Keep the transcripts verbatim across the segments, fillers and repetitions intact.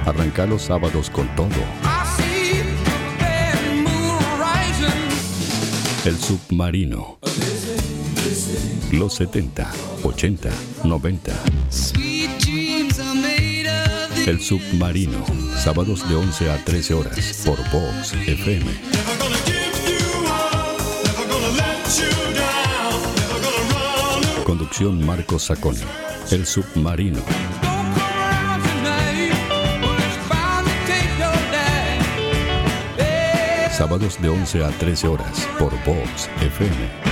Arranca los sábados con todo. El Submarino. Los setenta, ochenta, noventa. El Submarino. Sábados de once a trece horas por Vox F M. Conducción Marcos Sacconi. El Submarino. Sábados de once a trece horas por Vox F M.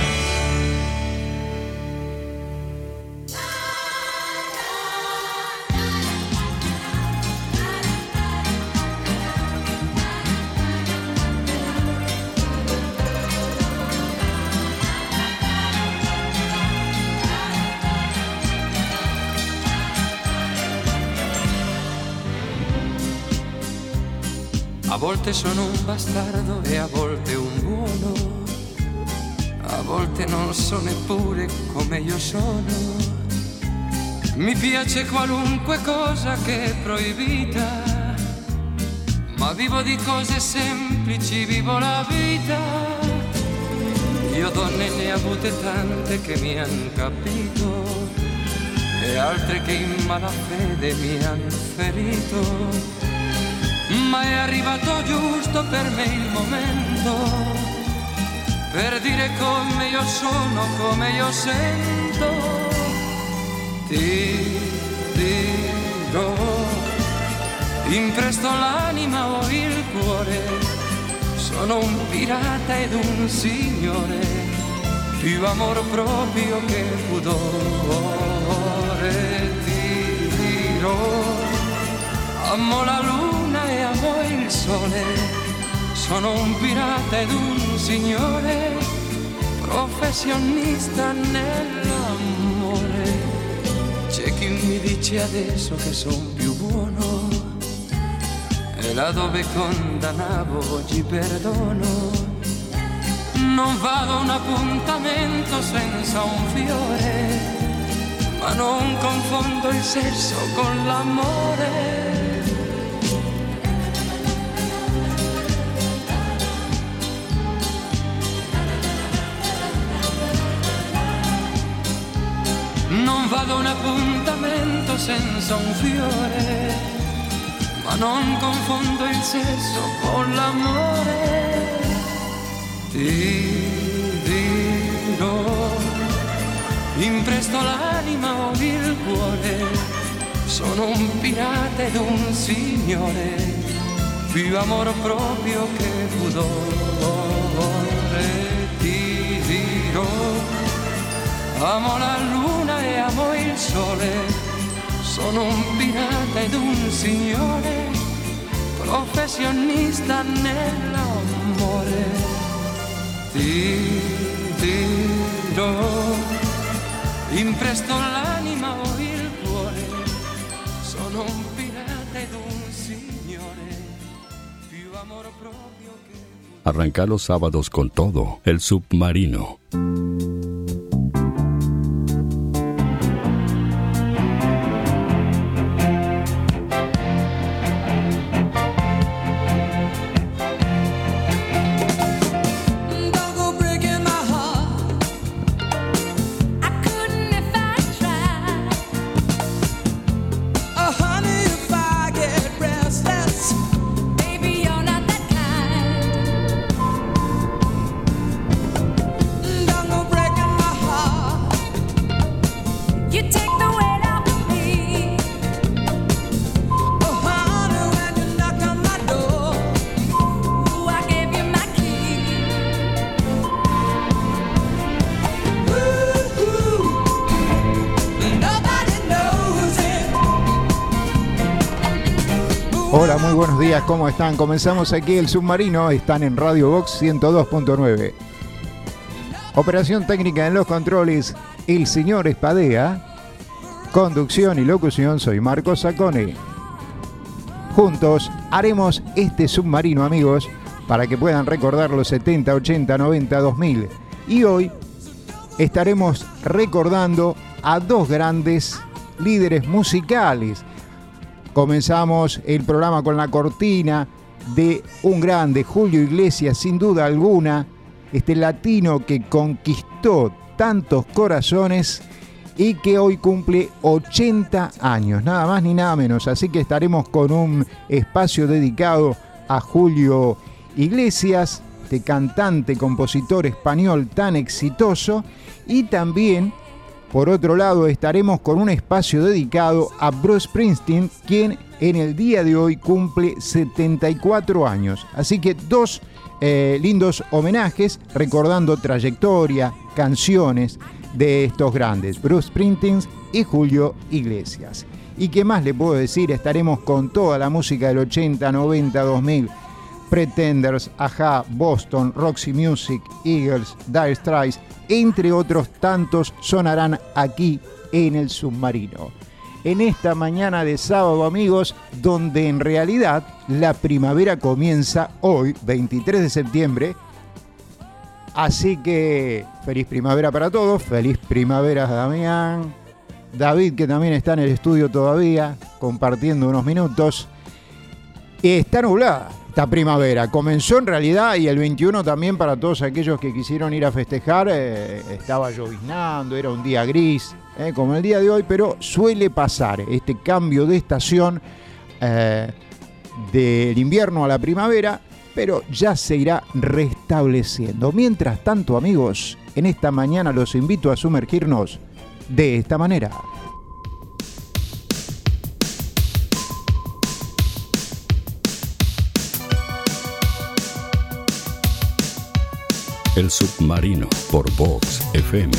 A volte sono un bastardo e a volte un buono, a volte non so neppure come io sono. Mi piace qualunque cosa che è proibita, ma vivo di cose semplici, vivo la vita. Io donne ne ho avute tante che mi han capito e altre che in malafede mi han ferito. Ma è arrivato giusto per me il momento per dire come io sono, come io sento. Ti dirò, impresto l'anima o il cuore, sono un pirata ed un signore, più amor proprio che pudore. Ti dirò, amo la luna e amo il sole, sono un pirata ed un signore, professionista nell'amore. C'è chi mi dice adesso che son più buono e là dove condannavo oggi perdono. Non vado a un appuntamento senza un fiore, ma non confondo il sesso con l'amore. Non vado a un appuntamento senza un fiore, ma non confondo il sesso con l'amore. Ti dirò, impresto l'anima o il cuore, sono un pirata ed un signore, più amor proprio che pudore. Ti dirò, amo la luna e amo il sole, sono un pirata ed un signore, professionista nell'amore. Ti dirò, impresto l'anima o il cuore, sono un pirata ed un signore, più amor proprio che... Arranca los sábados con todo. El Submarino. Hola, muy buenos días, ¿cómo están? Comenzamos aquí el Submarino, están en Radio Vox ciento dos punto nueve. Operación técnica en los controles, el señor Espadea. Conducción y locución, soy Marcos Sacconi. Juntos haremos este submarino, amigos, para que puedan recordar los setenta, ochenta, noventa, dos mil. Y hoy estaremos recordando a dos grandes líderes musicales. Comenzamos el programa con la cortina de un grande, Julio Iglesias, sin duda alguna, este latino que conquistó tantos corazones y que hoy cumple ochenta años, nada más ni nada menos. Así que estaremos con un espacio dedicado a Julio Iglesias, este cantante, compositor español tan exitoso, y también, por otro lado, estaremos con un espacio dedicado a Bruce Springsteen, quien en el día de hoy cumple setenta y cuatro años. Así que dos eh, lindos homenajes recordando trayectoria, canciones de estos grandes, Bruce Springsteen y Julio Iglesias. ¿Y qué más le puedo decir? Estaremos con toda la música del ochenta, noventa, dos mil, Pretenders, Ajá, Boston, Roxy Music, Eagles, Dire Straits, entre otros tantos sonarán aquí en el Submarino. En esta mañana de sábado, amigos, donde en realidad la primavera comienza hoy, veintitrés de septiembre. Así que feliz primavera para todos, feliz primavera Damián, David, que también está en el estudio todavía, compartiendo unos minutos. Está nublada esta primavera, comenzó en realidad, y el veintiuno también para todos aquellos que quisieron ir a festejar, eh, estaba lloviznando, era un día gris, eh, como el día de hoy, pero suele pasar este cambio de estación eh, del invierno a la primavera, pero ya se irá restableciendo. Mientras tanto, amigos, en esta mañana los invito a sumergirnos de esta manera. El Submarino por Vox F M.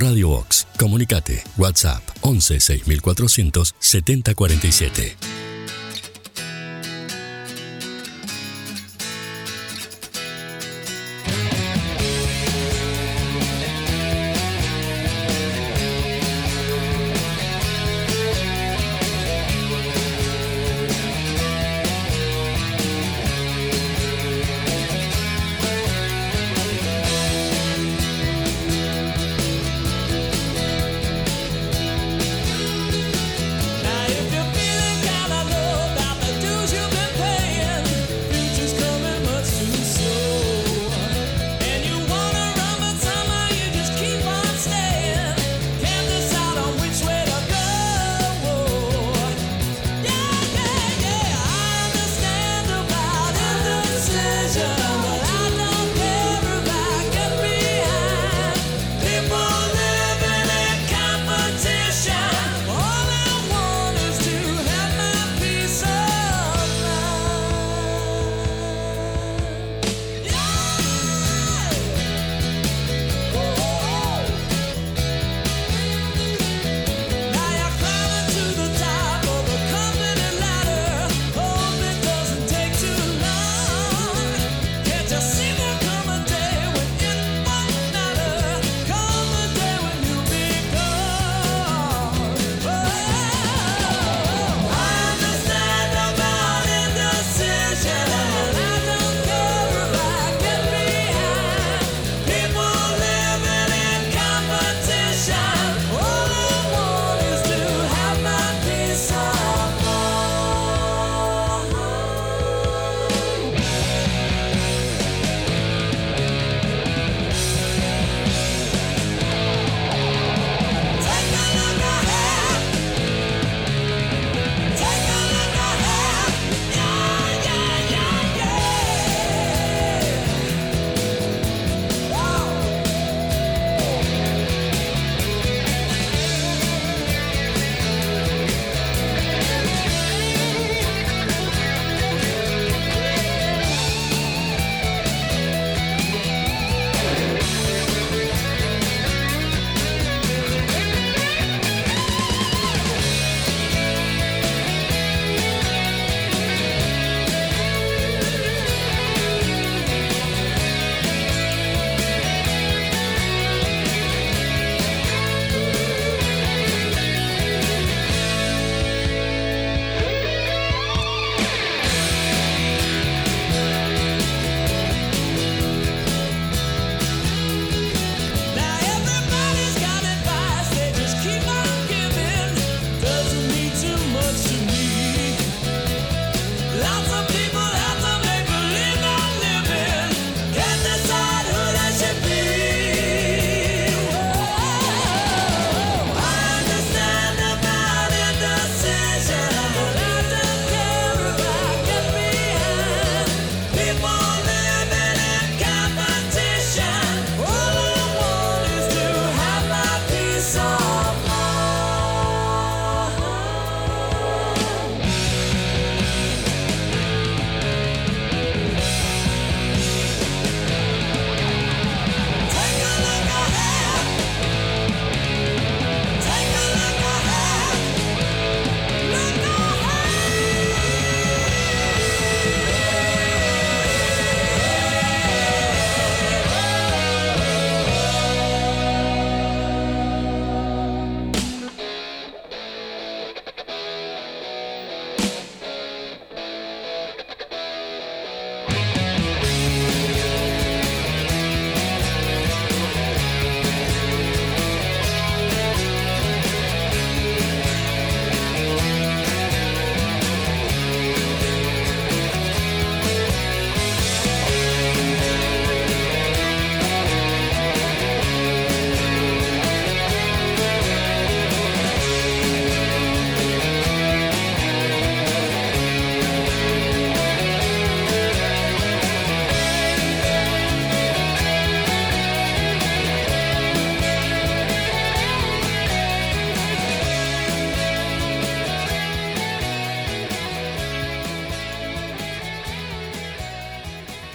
Radio Vox. Comunicate. WhatsApp once seis mil cuatrocientos setenta cuarenta y siete.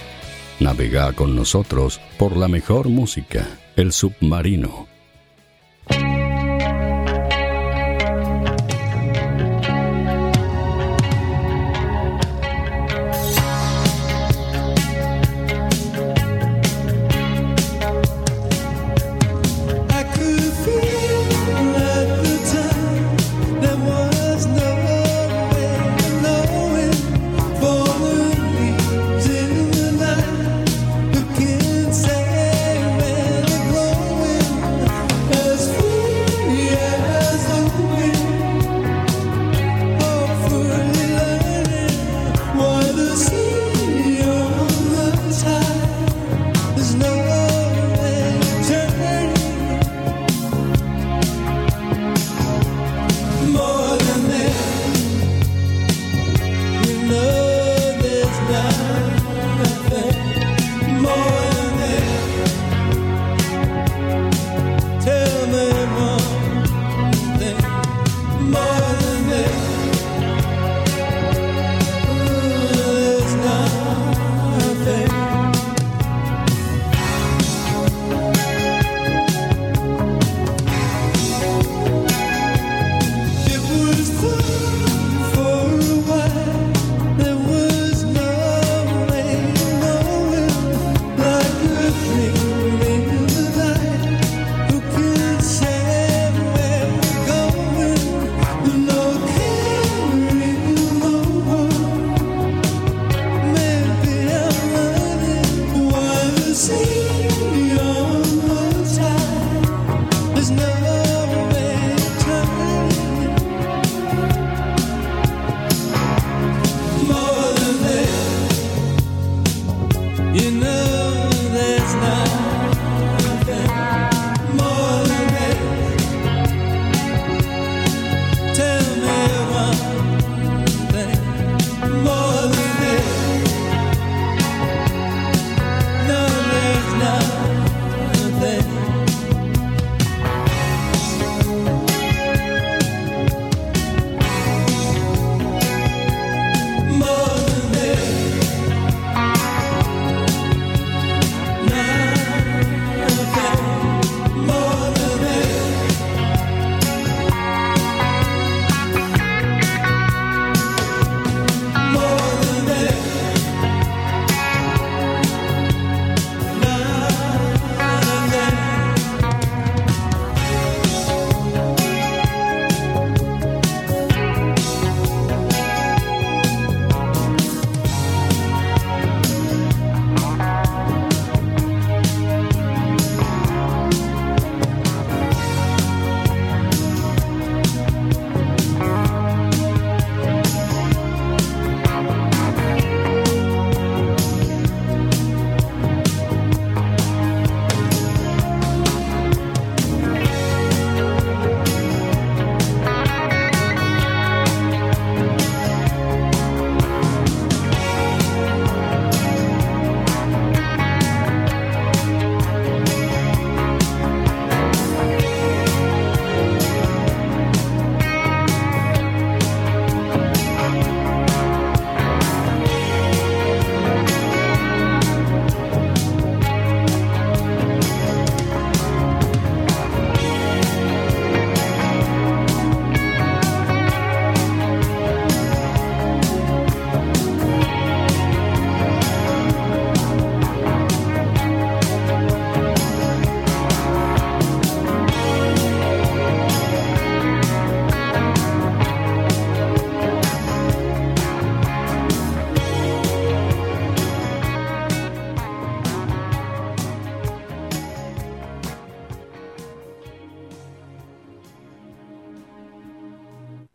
Navega con nosotros por la mejor música, El Submarino.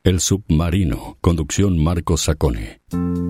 El Submarino, conducción Marcos Sacone.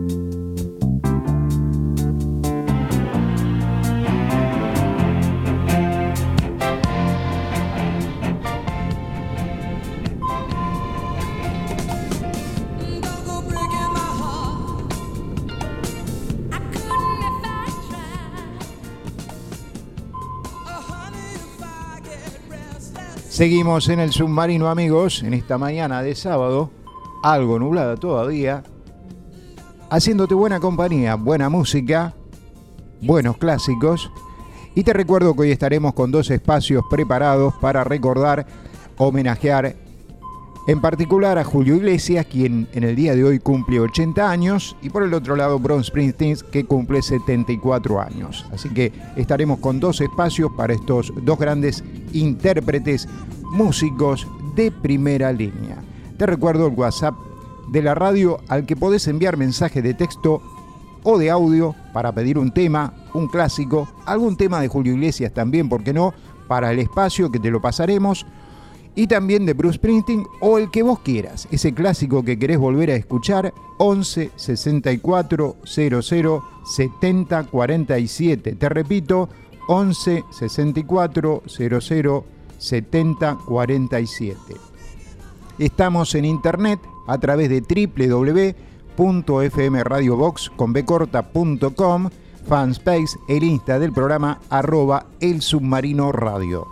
Seguimos en el Submarino, amigos, en esta mañana de sábado, algo nublada todavía, haciéndote buena compañía, buena música, buenos clásicos. Y te recuerdo que hoy estaremos con dos espacios preparados para recordar, homenajear, en particular a Julio Iglesias, quien en el día de hoy cumple ochenta años, y por el otro lado Bruce Springsteen, que cumple setenta y cuatro años. Así que estaremos con dos espacios para estos dos grandes intérpretes, músicos de primera línea. Te recuerdo el WhatsApp de la radio al que podés enviar mensajes de texto o de audio para pedir un tema, un clásico, algún tema de Julio Iglesias también, ¿por qué no?, para el espacio que te lo pasaremos, y también de Bruce Springsteen o el que vos quieras, ese clásico que querés volver a escuchar. Once sesenta y cuatro cero cero setenta cuarenta y siete. Te repito, once sesenta y cuatro cero cero setenta cuarenta y siete. Estamos en internet a través de doble u doble u doble u punto f m radio box con b corta punto com, fanspace, el Insta del programa arroba el submarino radio.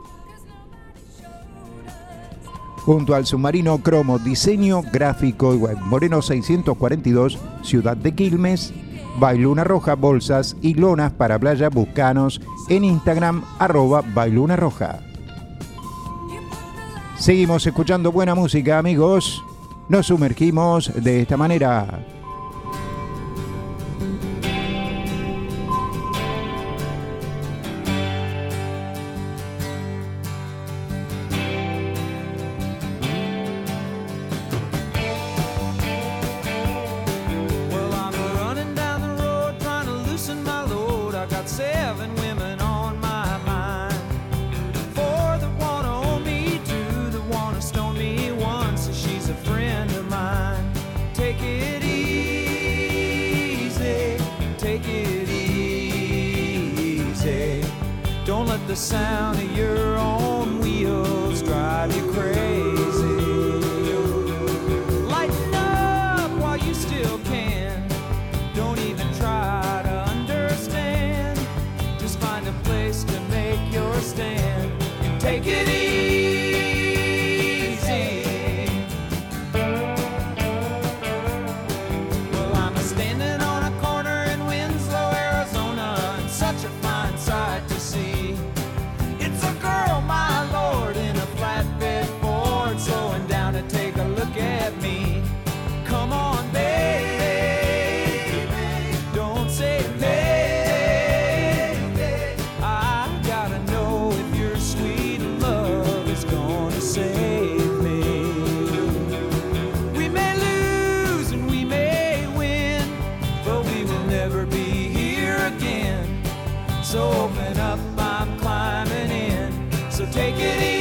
Junto al Submarino Cromo, diseño gráfico y web. Moreno seiscientos cuarenta y dos, Ciudad de Quilmes. Bailuna Roja, bolsas y lonas para playa. Buscanos en Instagram, arroba Bailuna Roja. Seguimos escuchando buena música, amigos. Nos sumergimos de esta manera. The sound of your own wheels drive you crazy. Lighten up while you still can. Don't even try to understand. Just find a place to make your stand and take it easy. Well, I'm standing on a corner in Winslow, Arizona, and such a fine sight to see. Girl, my lord, in a flatbed Ford, slowing down to take a look at me. Come on, baby, don't say baby. I gotta know if your sweet love is gonna save me. We may lose and we may win, but we will never be here again. So open up, I'm climbing in. So take it easy.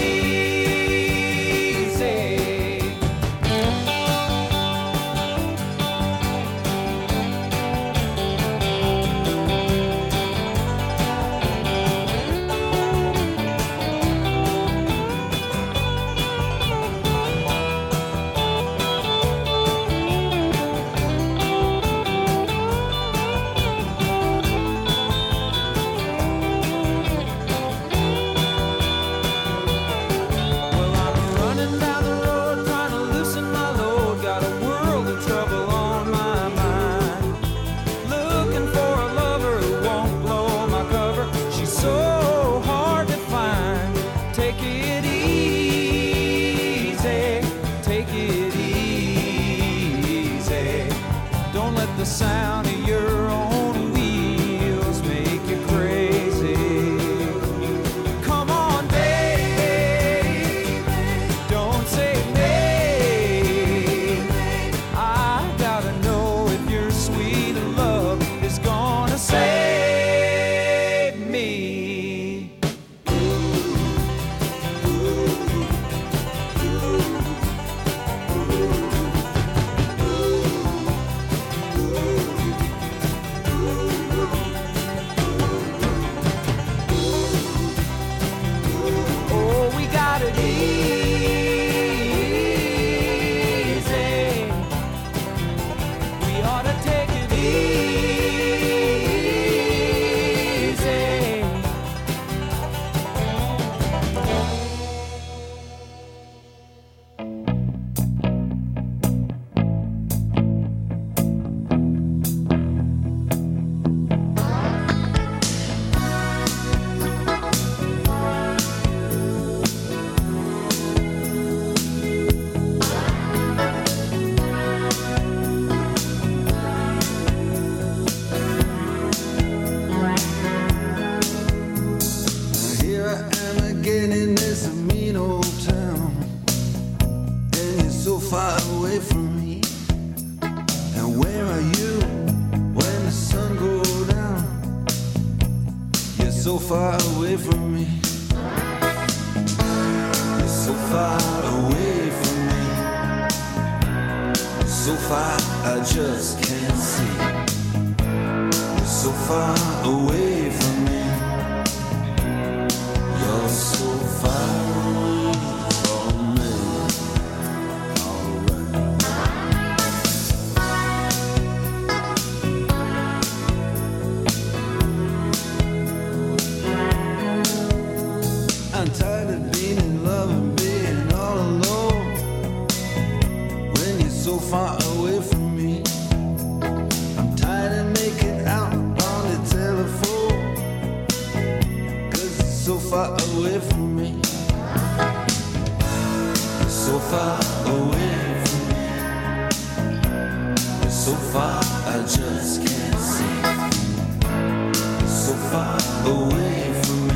The sound of your own wheels make you crazy. Come on, baby, don't say maybe. I gotta know if your sweet love is gonna save me. Ooh, ooh, ooh, ooh. so far away from me. You're so far away from me. So far I just can't see. You're so far away from me. You're so far away from me. I'm tired of being in love and being all alone when you're so far away from me. I'm tired of making out on the telephone, 'cause you're so far away from me. You're so far away from me. You're so far I just can't see. You're so far away from me.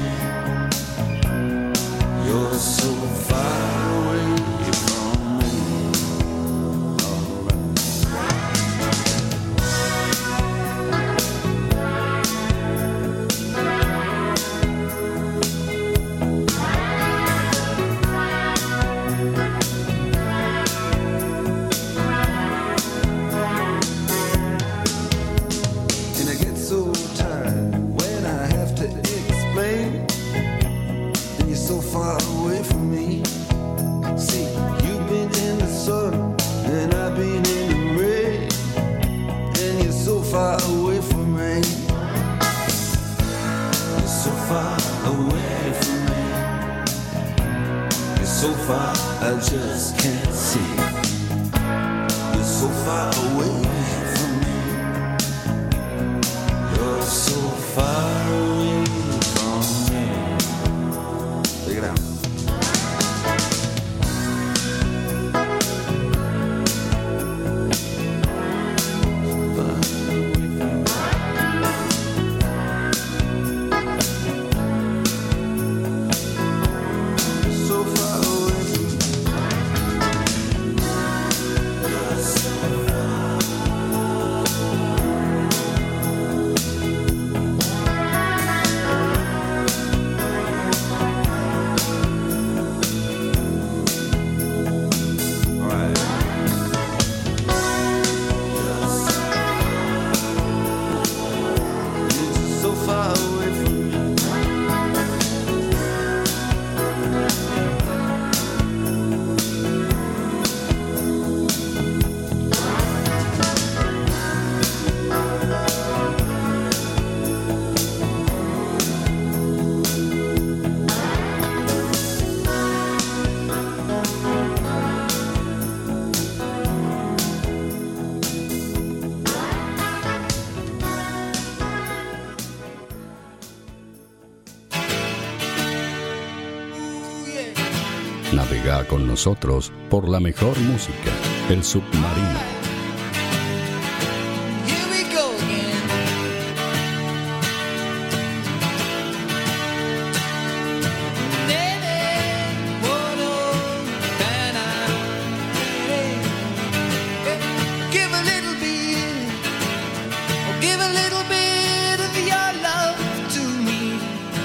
You're so far away from me. And I get so tired when I have to explain. And you're so far away from me. See, you've been in the sun and I've been in the rain, and you're so far away from me. You're so far away from me. You're so far I just can't see. You're so far away from me. You're so far away from me. Take it out. So far away from me. You're so all right. You're just so far away from me. Navega con nosotros por la mejor música, El Submarino. Here we go again. Give a little bit, oh, give a little bit of your love to me.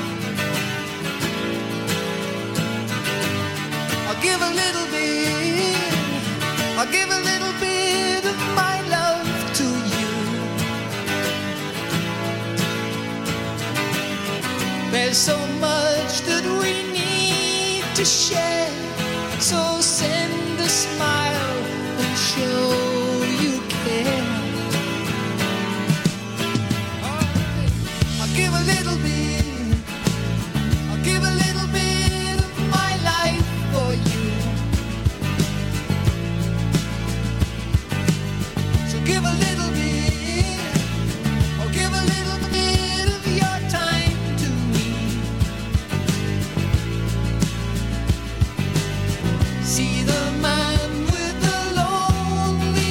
I'll give a little bit, I'll give a little bit of my love to you. There's so much that we need to share, so send a smile and show you care. I'll give a little bit, I'll give a little bit of my life for you. So give a little bit, or give a little bit of your time to me. See the man with the lonely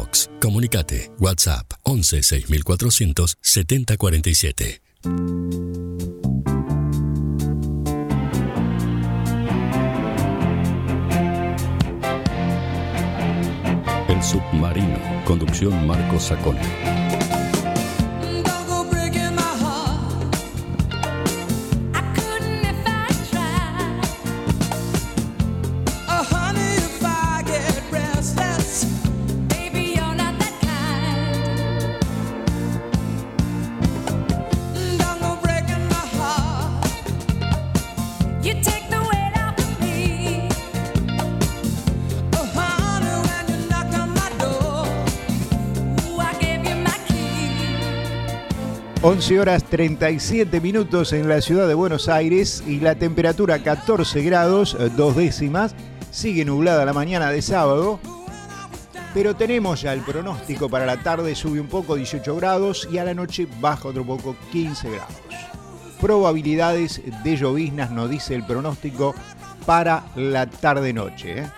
Vox. Comunicate. WhatsApp once seis mil cuatrocientos setenta cuarenta y siete. El Submarino. Conducción Marcos Sacone. once horas treinta y siete minutos en la ciudad de Buenos Aires y la temperatura catorce grados, dos décimas. Sigue nublada la mañana de sábado, pero tenemos ya el pronóstico para la tarde, sube un poco, dieciocho grados, y a la noche baja otro poco, quince grados. Probabilidades de lloviznas, nos dice el pronóstico para la tarde-noche, ¿eh?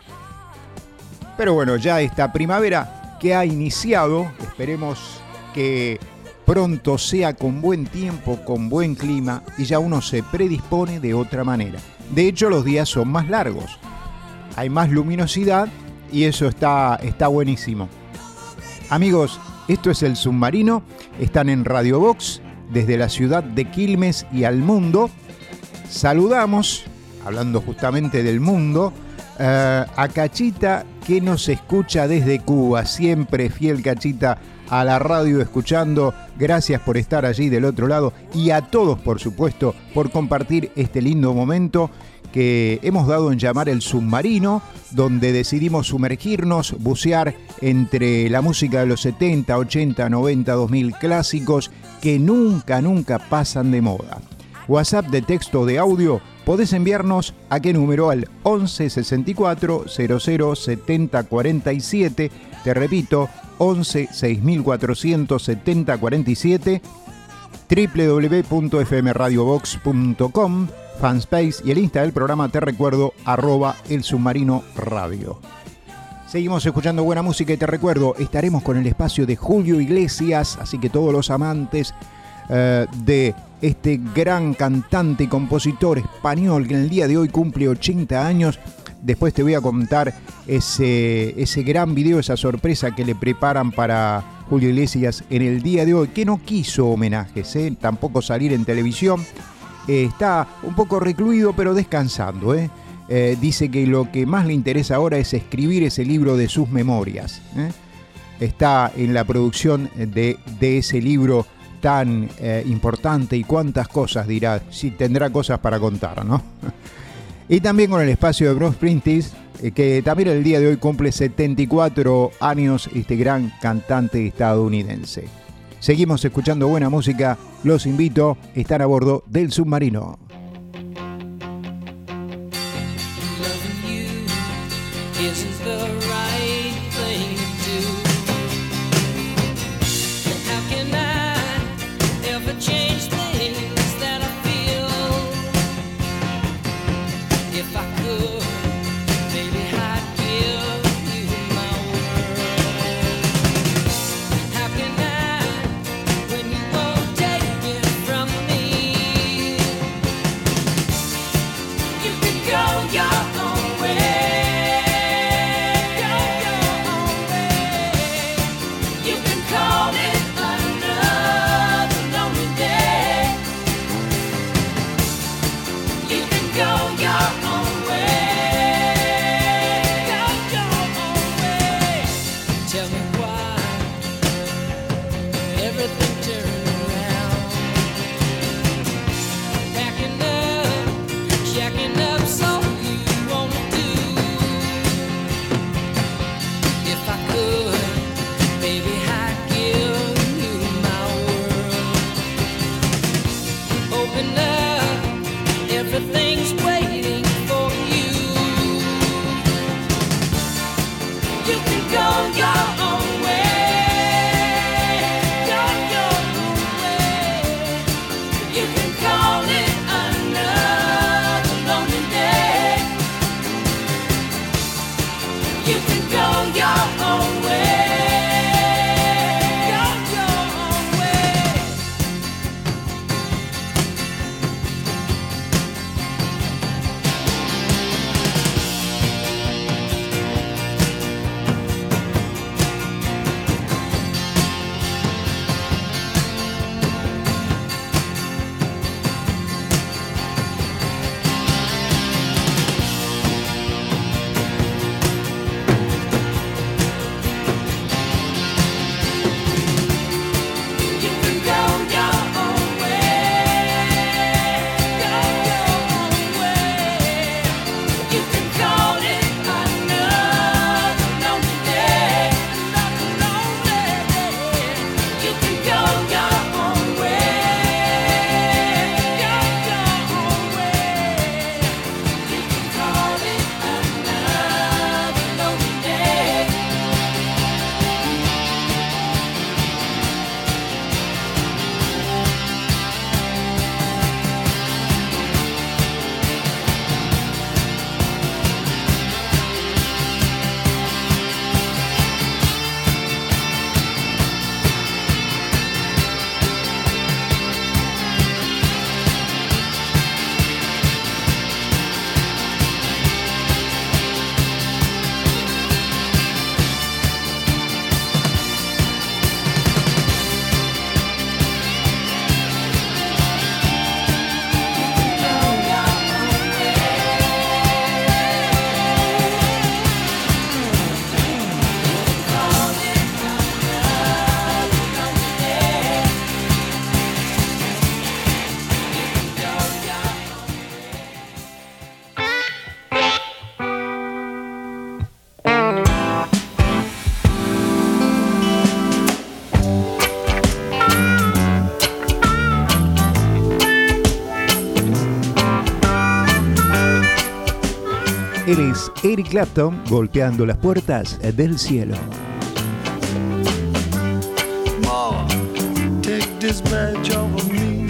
Pero bueno, ya esta primavera que ha iniciado, esperemos que pronto sea con buen tiempo, con buen clima, y ya uno se predispone de otra manera. De hecho, los días son más largos, hay más luminosidad y eso está, está buenísimo. Amigos, esto es El Submarino, están en Radio Vox, desde la ciudad de Quilmes y al mundo. Saludamos, hablando justamente del mundo, uh, a Cachita, que nos escucha desde Cuba, siempre fiel Cachita a la radio escuchando. Gracias por estar allí del otro lado y a todos, por supuesto, por compartir este lindo momento que hemos dado en llamar El Submarino, donde decidimos sumergirnos, bucear entre la música de los setenta, ochenta, noventa, dos mil, clásicos que nunca, nunca pasan de moda. WhatsApp de texto o de audio, podés enviarnos a qué número, al once sesenta y cuatro cero cero setenta cuarenta y siete. Te repito, once seis mil cuatrocientos setenta cuarenta y siete, doble u doble u doble u punto f m radio vox punto com, fanspace, y el Insta del programa, te recuerdo, arroba El Submarino Radio. Seguimos escuchando buena música y te recuerdo, estaremos con el espacio de Julio Iglesias, así que todos los amantes uh, de este gran cantante y compositor español que en el día de hoy cumple ochenta años, después te voy a contar ese, ese gran video, esa sorpresa que le preparan para Julio Iglesias en el día de hoy, que no quiso homenajes, ¿eh? Tampoco salir en televisión. Eh, está un poco recluido, pero descansando, ¿eh? Eh, dice que lo que más le interesa ahora es escribir ese libro de sus memorias, ¿eh? Está en la producción de, de ese libro tan eh, importante, y cuántas cosas dirá, si tendrá cosas para contar, ¿no? Y también con el espacio de Bruce Springsteen, eh, que también el día de hoy cumple setenta y cuatro años, este gran cantante estadounidense. Seguimos escuchando buena música, los invito a estar a bordo del Submarino. You can go your own way. Él es Eric Clapton golpeando las puertas del cielo. Ma, take this badge off of me.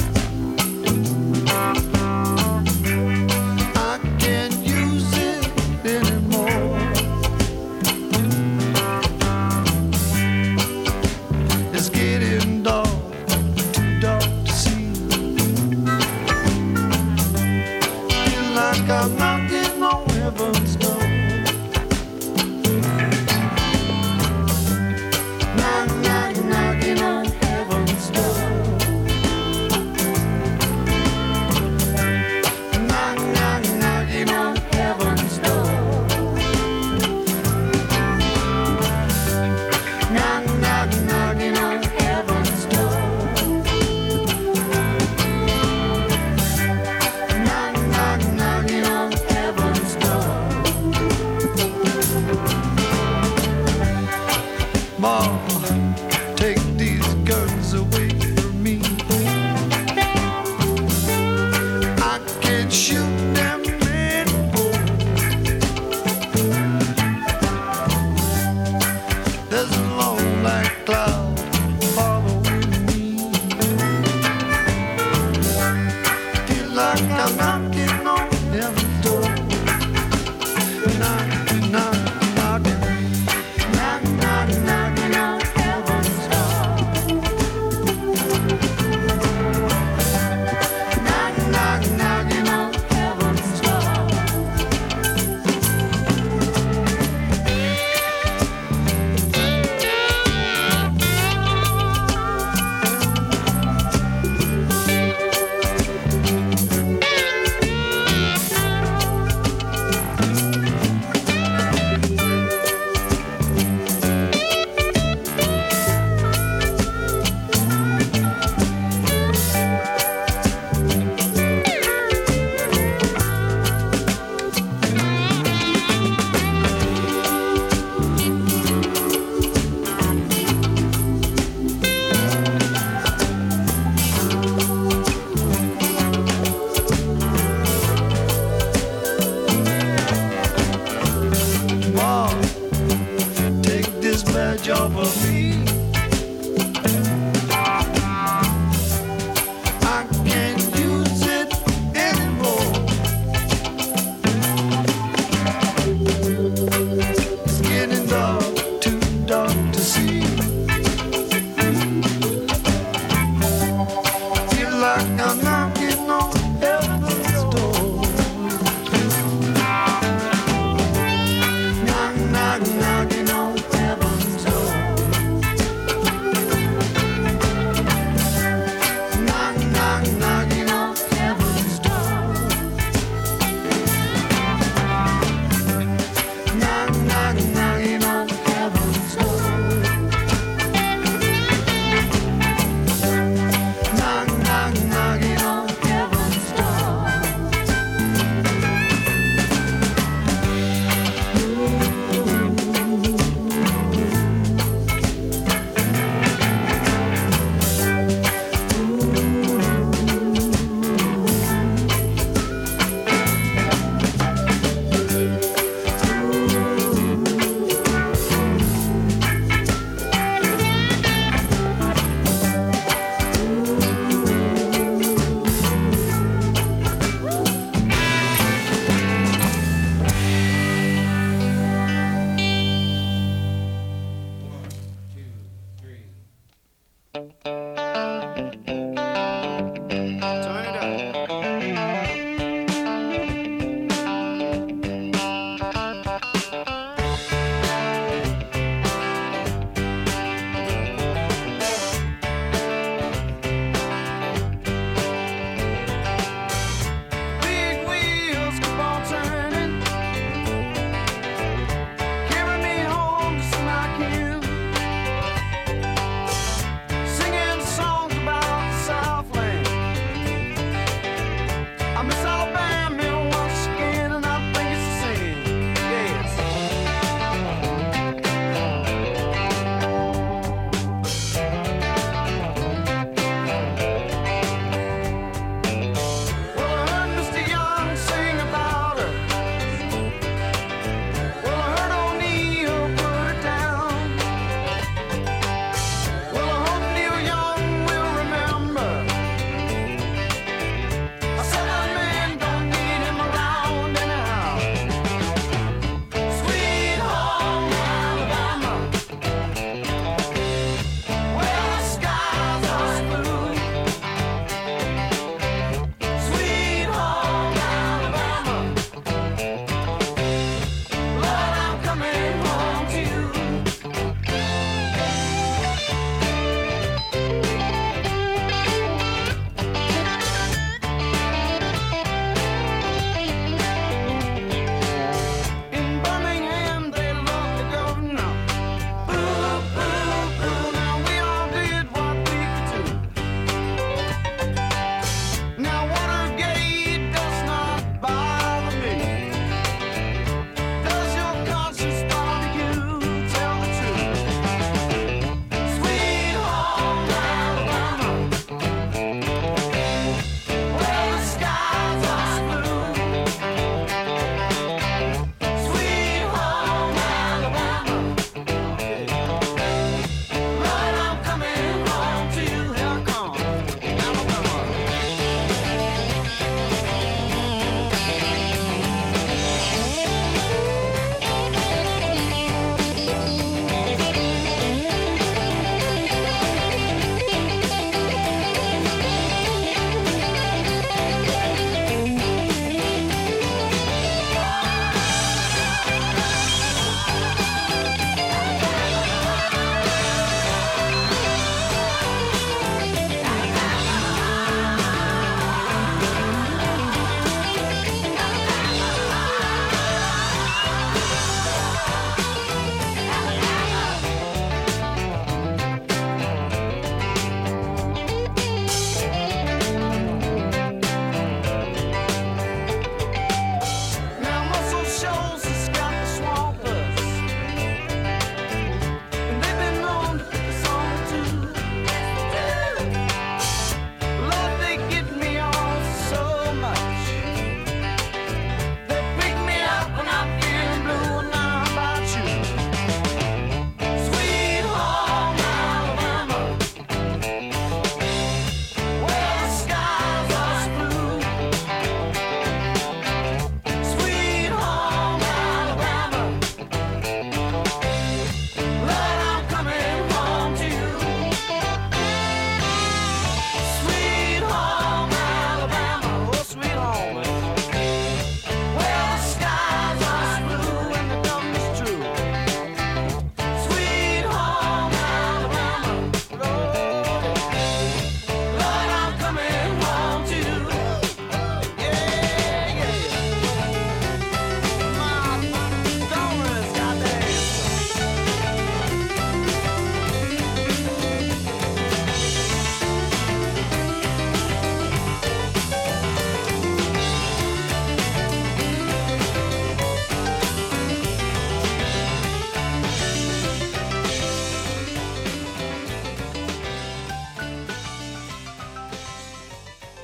I can't use it anymore. It's getting dark, too dark to see. Feel like I'm knocking on heaven's door. Knock, knock, knocking on heaven's door. Knock, knock, knocking on heaven's door. Knock, knock, knocking on heaven's door. Knock, knock, knocking on heaven's door.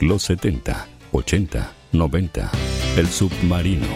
Los setenta, ochenta, noventa. El Submarino.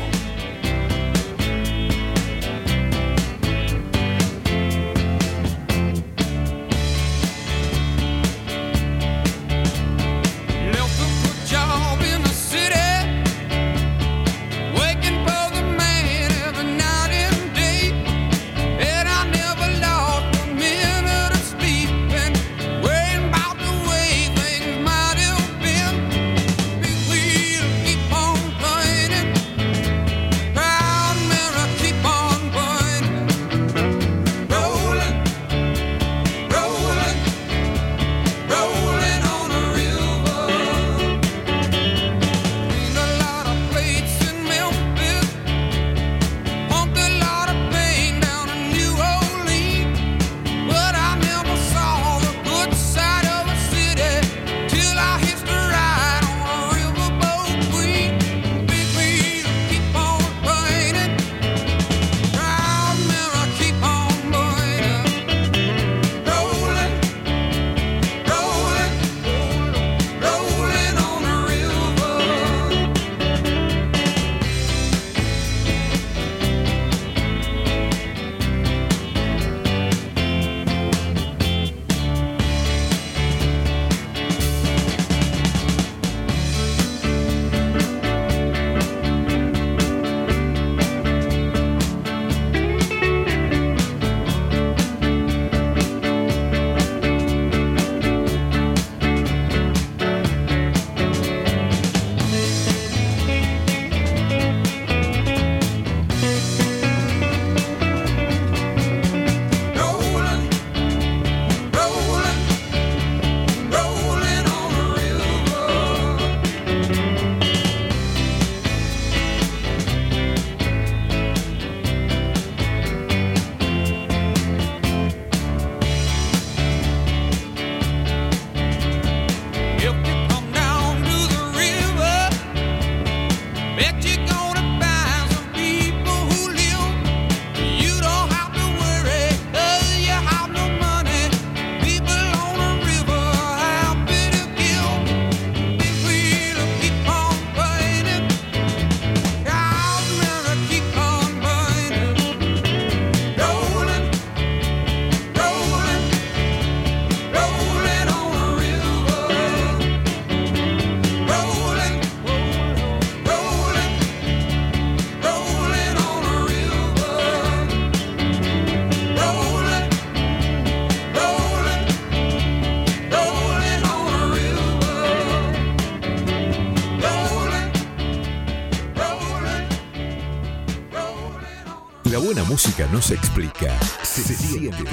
La buena música no se explica, se, se siente.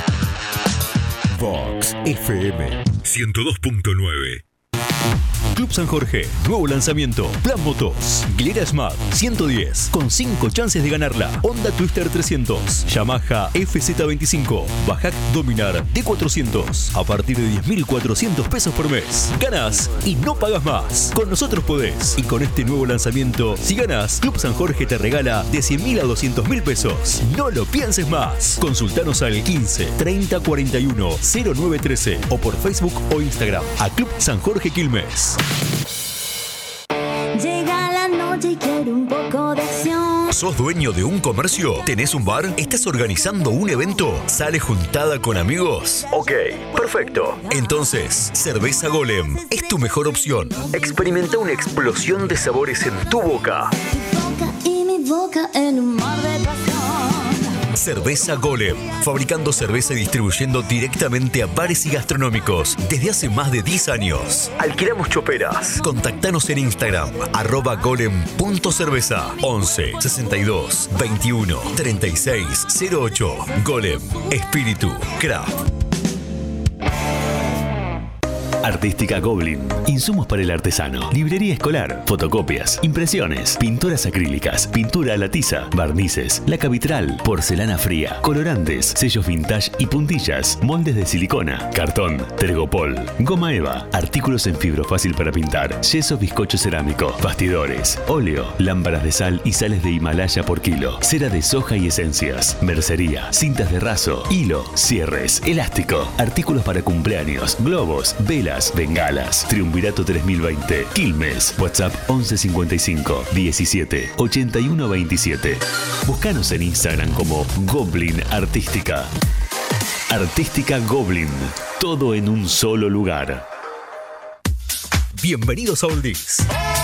Vox F M ciento dos punto nueve. Club San Jorge, nuevo lanzamiento, Plan Motos, Glera Smart ciento diez, con cinco chances de ganarla, Honda Twister trescientos, Yamaha F Z veinticinco, Bajac Dominar D cuatrocientos, a partir de diez mil cuatrocientos pesos por mes. Ganás y no pagas más. Con nosotros podés. Y con este nuevo lanzamiento, si ganás, Club San Jorge te regala de cien mil a doscientos mil pesos. No lo pienses más. Consultanos al quince, treinta, cuarenta y uno, cero nueve trece o por Facebook o Instagram a Club San Jorge Quilmes. Llega la noche y quiero un poco de acción. ¿Sos dueño de un comercio? ¿Tenés un bar? ¿Estás organizando un evento? ¿Sale juntada con amigos? Ok, perfecto. Entonces, Cerveza Golem es tu mejor opción. Experimenta una explosión de sabores en tu boca. Tu boca y mi boca en un mar de pasión. Cerveza Golem, fabricando cerveza y distribuyendo directamente a bares y gastronómicos desde hace más de diez años. Alquilamos choperas. Contactanos en Instagram, arroba golem.cerveza, once, sesenta y dos, veintiuno, treinta y seis, cero ocho. Golem, espíritu, craft. Artística Goblin. Insumos para el artesano. Librería escolar. Fotocopias. Impresiones. Pinturas acrílicas. Pintura a la tiza. Barnices. Laca vitral. Porcelana fría. Colorantes. Sellos vintage y puntillas. Moldes de silicona. Cartón. Tergopol. Goma eva. Artículos en fibro fácil para pintar. Yeso bizcocho cerámico. Bastidores. Óleo. Lámparas de sal y sales de Himalaya por kilo. Cera de soja y esencias. Mercería. Cintas de raso. Hilo. Cierres. Elástico. Artículos para cumpleaños. Globos. Velas. pistolas, bengalas. Triunvirato tres mil veinte. Quilmes. WhatsApp once cincuenta y cinco diecisiete ochenta y uno veintisiete. Búscanos en Instagram como Goblin Artística. Artística Goblin. Todo en un solo lugar. Bienvenidos a Oldies.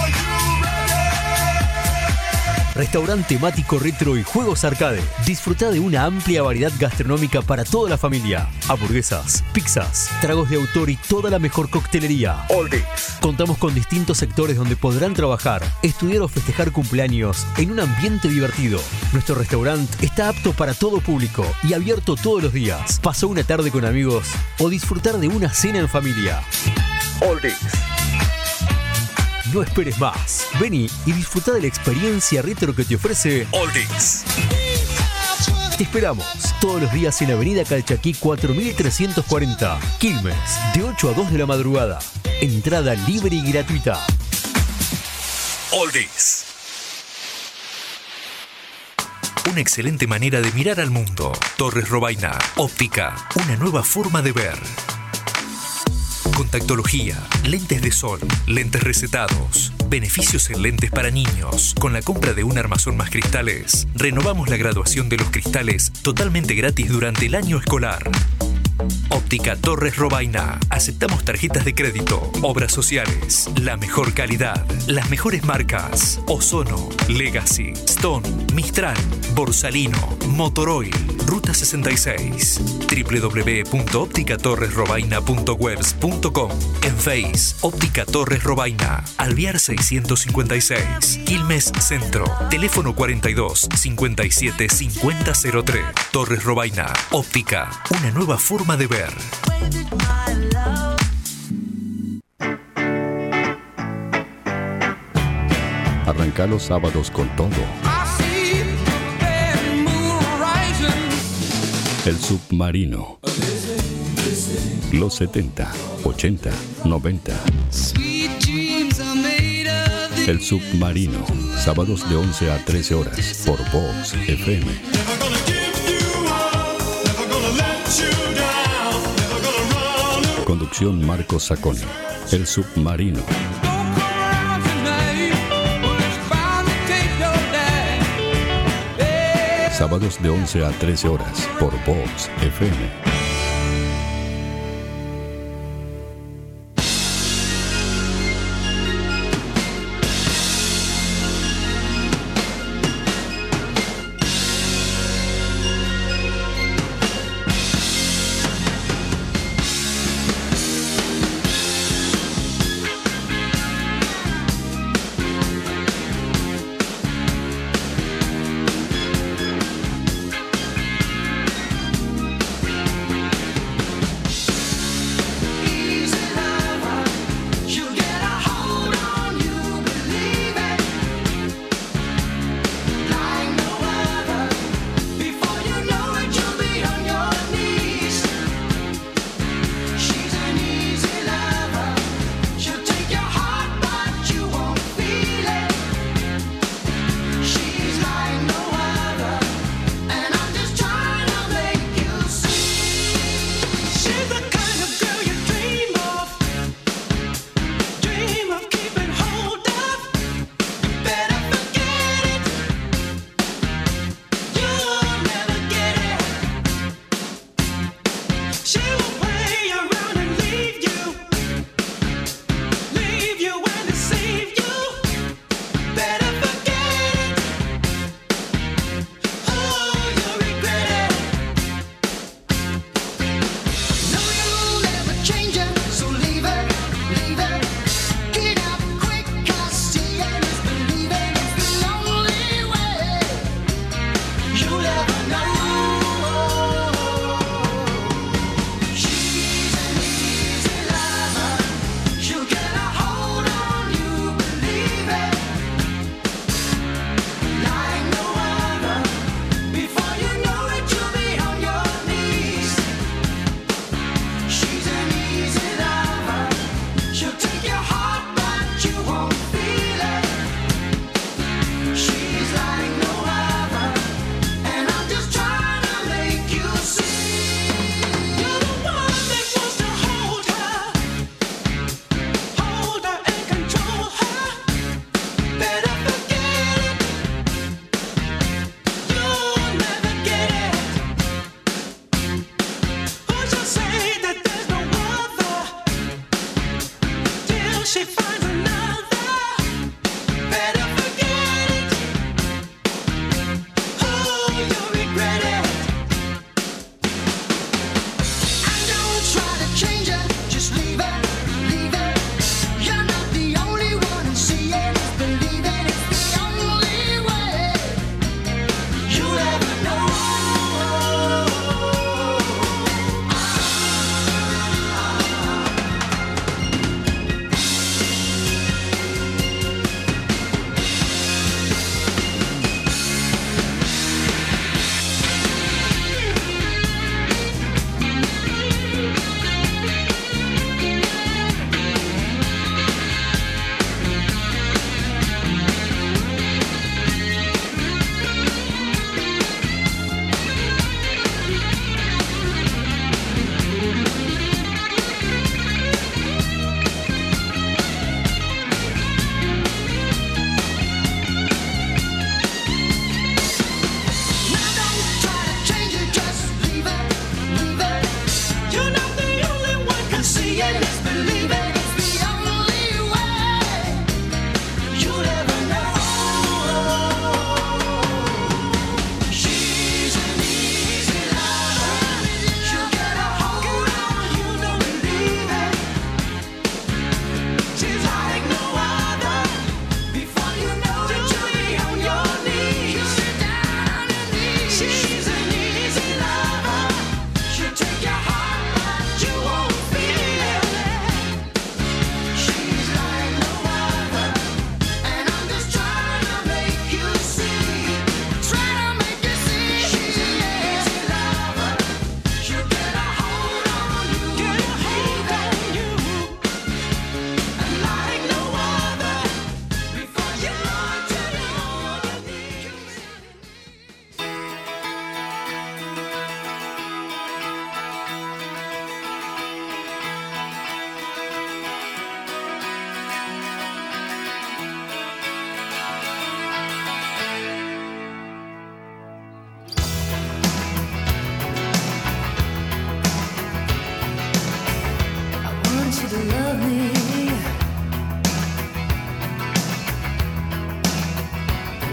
Restaurante temático retro y juegos arcade. Disfruta de una amplia variedad gastronómica para toda la familia. Hamburguesas, pizzas, tragos de autor y toda la mejor coctelería. Oldies. Contamos con distintos sectores donde podrán trabajar, estudiar o festejar cumpleaños en un ambiente divertido. Nuestro restaurante está apto para todo público y abierto todos los días. Pasó una tarde con amigos o disfrutar de una cena en familia. Oldies. No esperes más. Vení y disfruta de la experiencia retro que te ofrece Oldies. Te esperamos todos los días en Avenida Calchaquí cuatro mil trescientos cuarenta, Quilmes, de ocho a dos de la madrugada. Entrada libre y gratuita. Oldies. Una excelente manera de mirar al mundo. Torres Robaina. Óptica. Una nueva forma de ver. Contactología, lentes de sol, lentes recetados, beneficios en lentes para niños. Con la compra de un armazón más cristales, renovamos la graduación de los cristales totalmente gratis durante el año escolar. Óptica Torres Robaina. Aceptamos tarjetas de crédito, obras sociales, la mejor calidad, las mejores marcas: Ozono, Legacy, Stone, Mistral, Borsalino, Motoroil, Ruta sesenta y seis, doble u doble u doble u punto óptica torres robaina punto webs punto com. En Face, Óptica Torres Robaina, Alvear seiscientos cincuenta y seis, Quilmes Centro, teléfono cuarenta y dos, cincuenta y siete, cincuenta cero tres. Torres Robaina, óptica, una nueva forma de ver. Arranca los sábados con todo. El Submarino. Los setenta, ochenta, noventa. El Submarino. Sábados de once a trece horas por Vox F M. Conducción Marcos Saconi. El Submarino. Sábados de once a trece horas por Vox F M.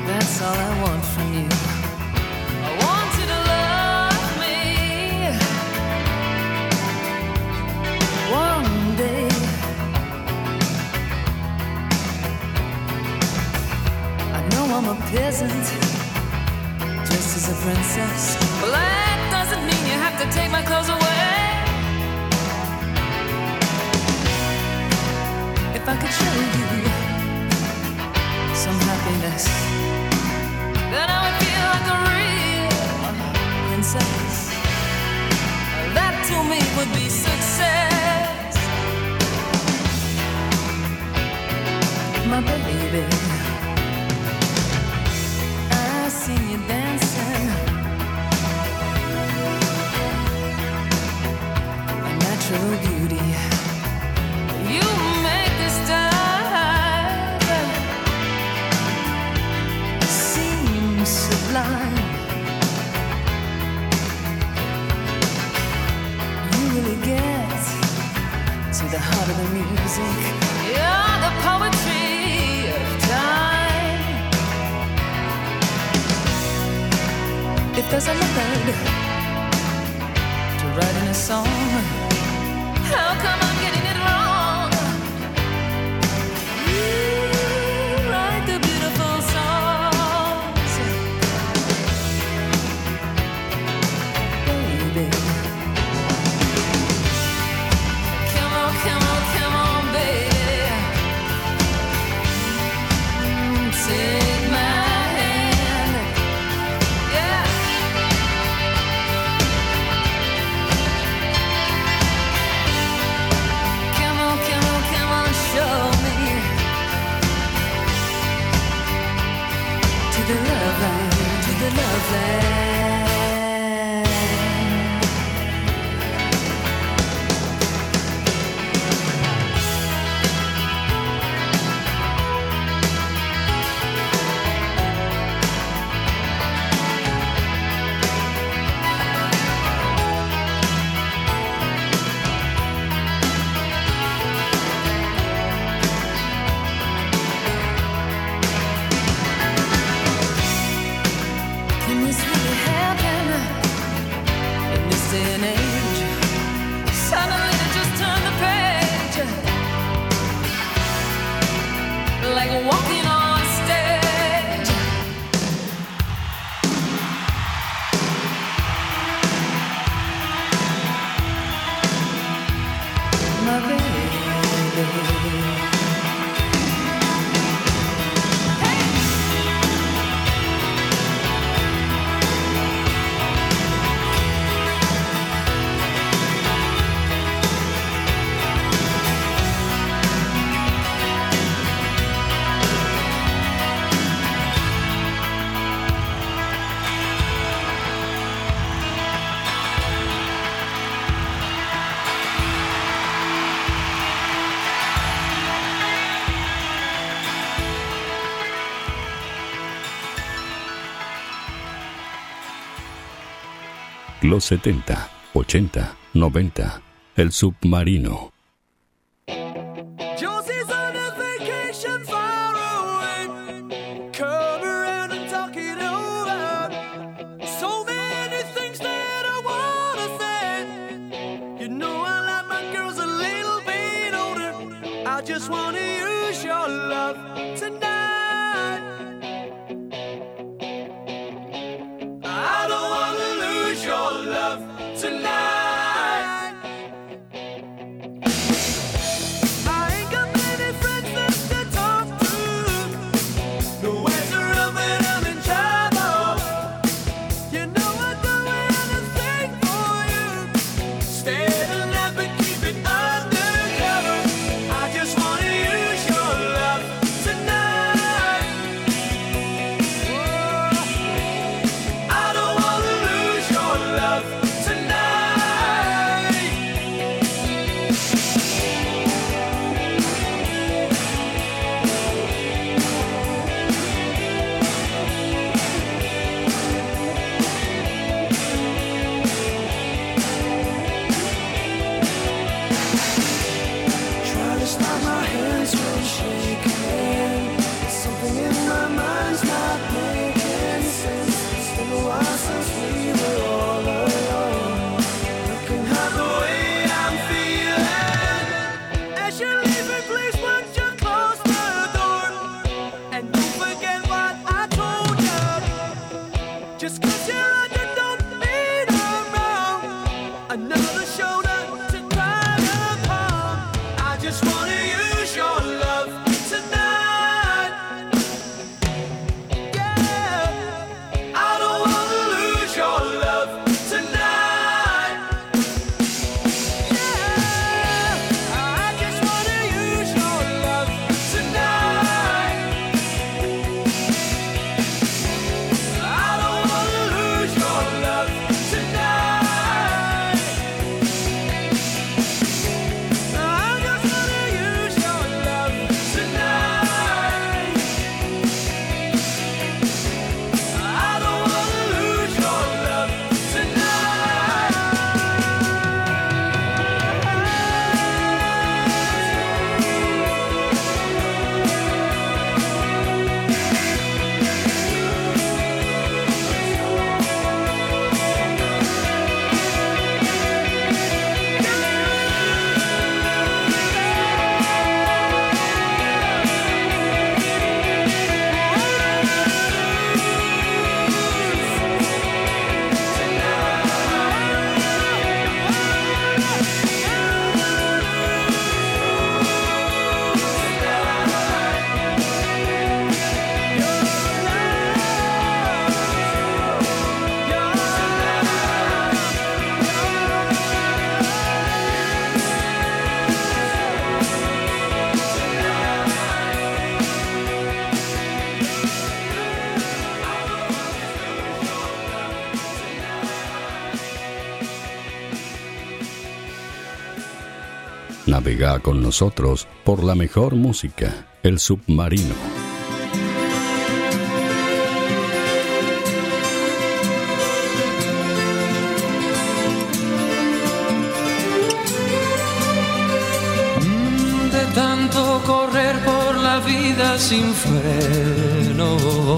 That's all I want from you. I want you to love me one day. I know I'm a peasant, dressed as a princess. Well, that doesn't mean you have to take my clothes away. If I could show you some happiness, then I would feel like a real princess. That to me would be success. My baby, I see you dancing, a natural beauty. You make this dive seem sublime. You really get to the heart of the music. You're the poetry of time. If there's a method to writing a song, how come I'm getting it wrong? Los setenta, ochenta, noventa. El Submarino. Josie's on a vacation far away. Come around and talk it over. So many things that I wanna say. You know I like my girls a little bit older. I just wanna use your love tonight. I don't wanna lose your love tonight. Stay the night but keep it undercover. I just wanna use Just 'cause you're under don't mean I'm wrong. Another shoulder to cry upon. I just wanna use your love tonight. Yeah, I don't wanna lose your love tonight. Yeah, I just wanna use your love tonight. I don't wanna lose your love tonight. I just wanna use your love tonight. I don't wanna lose your love Navega con nosotros por la mejor música, El Submarino. De tanto correr por la vida sin freno,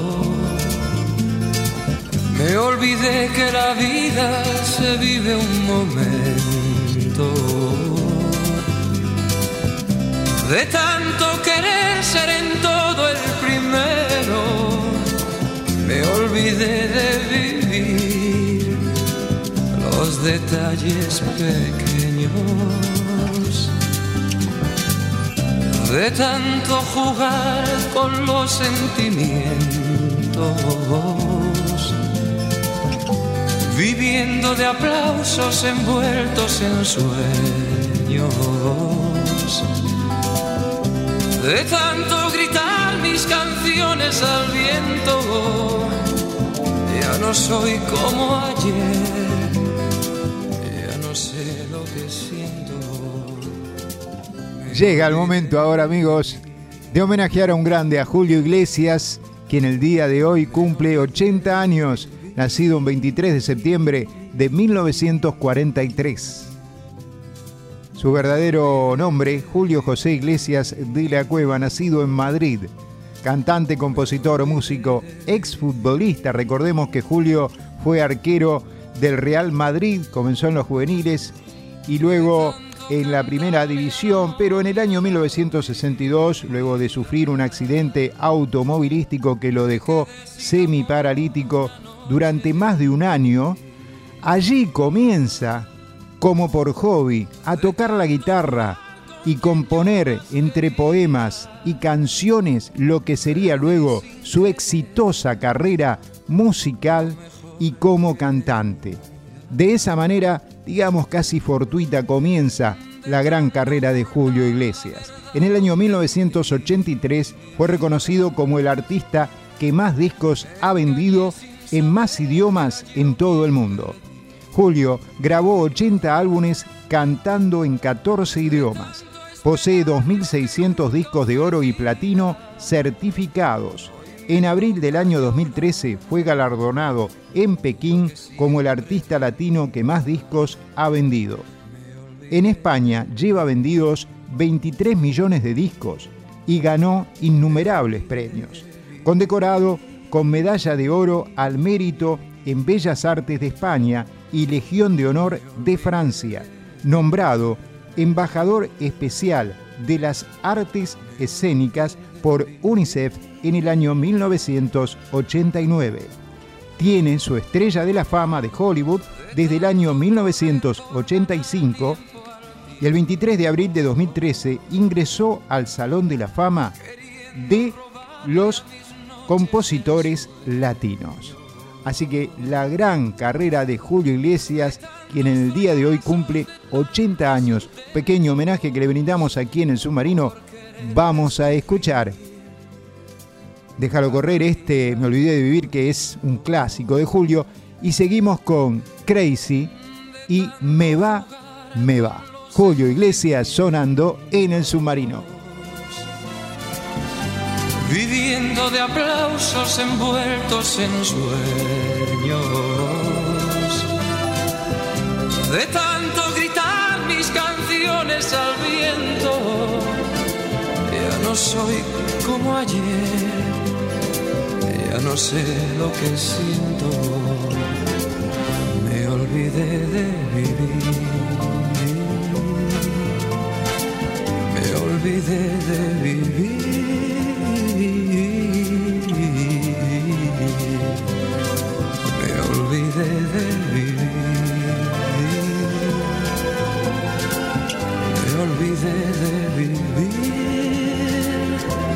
me olvidé que la vida se vive un momento. De tanto querer ser en todo el primero, me olvidé de vivir los detalles pequeños. De tanto jugar con los sentimientos, viviendo de aplausos envueltos en sueños. De tanto gritar mis canciones al viento, ya no soy como ayer, ya no sé lo que siento. Llega el momento ahora, amigos, de homenajear a un grande, a Julio Iglesias, quien el día de hoy cumple ochenta años, nacido el veintitrés de septiembre de mil novecientos cuarenta y tres. Su verdadero nombre, Julio José Iglesias de la Cueva, nacido en Madrid. Cantante, compositor, músico, exfutbolista. Recordemos que Julio fue arquero del Real Madrid, comenzó en los juveniles y luego en la primera división, pero en el año mil novecientos sesenta y dos, luego de sufrir un accidente automovilístico que lo dejó semiparalítico durante más de un año, allí comienza, como por hobby, a tocar la guitarra y componer entre poemas y canciones lo que sería luego su exitosa carrera musical y como cantante. De esa manera, digamos casi fortuita, comienza la gran carrera de Julio Iglesias. En el año mil novecientos ochenta y tres fue reconocido como el artista que más discos ha vendido en más idiomas en todo el mundo. Julio grabó ochenta álbumes cantando en catorce idiomas. Posee dos mil seiscientos discos de oro y platino certificados. En abril del año dos mil trece fue galardonado en Pekín como el artista latino que más discos ha vendido. En España lleva vendidos veintitrés millones de discos y ganó innumerables premios. Condecorado con Medalla de Oro al Mérito en Bellas Artes de España y Legión de Honor de Francia. Nombrado embajador especial de las artes escénicas por UNICEF en el año mil novecientos ochenta y nueve. tiene su estrella de la fama de Hollywood desde el año mil novecientos ochenta y cinco y el veintitrés de abril de dos mil trece ingresó al Salón de la Fama de los compositores latinos. Así que la gran carrera de Julio Iglesias, quien en el día de hoy cumple ochenta años. Pequeño homenaje que le brindamos aquí en el Submarino. Vamos a escuchar Déjalo correr, este Me olvidé de vivir, que es un clásico de Julio. Y seguimos con Crazy y Me va, me va. Julio Iglesias sonando en el Submarino. Viviendo de aplausos envueltos en sueños, de tanto gritar mis canciones al viento, ya no soy como ayer, ya no sé lo que siento, me olvidé de vivir, me olvidé de vivir. Me olvidé de vivir, me olvidé de vivir,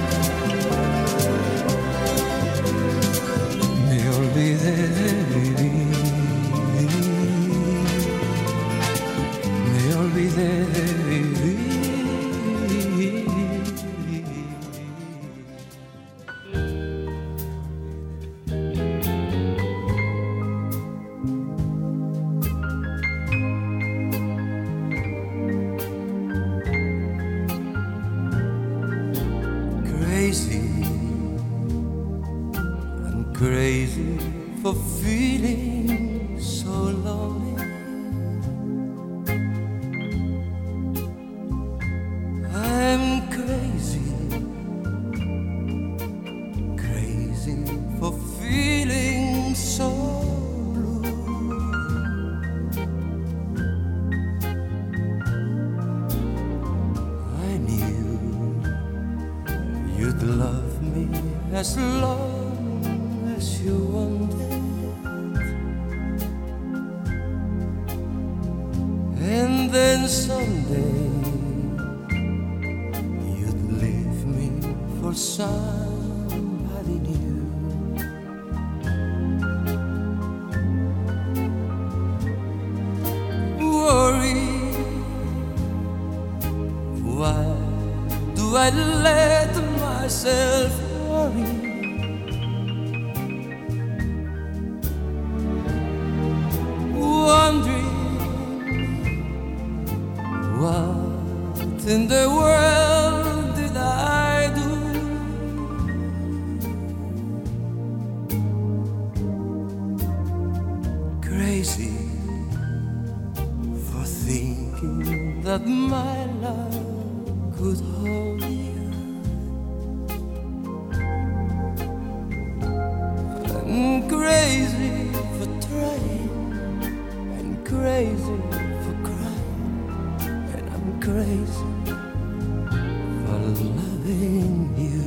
me olvidé de vivir, me olvidé de vivir. Crazy for feeling so lonely. I'm crazy, crazy for feeling so blue. I knew you'd love me as long as you wanted, and then someday you'd leave me for somebody new. Worry, why do I let myself worry? What in the world did I do? Crazy for thinking that my love could hold you. I'm crazy for trying, and crazy crazy for loving you.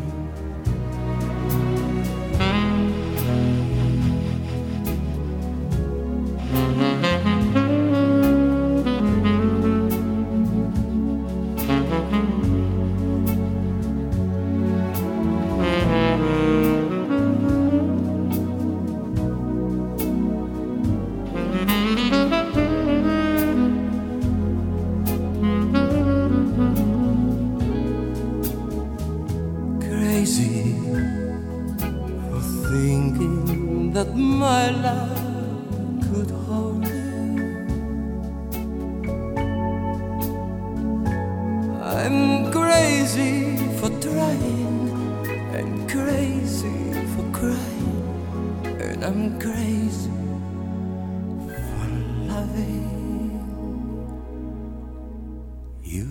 My love could hold you. I'm crazy for trying, and crazy for crying, and I'm crazy for loving you.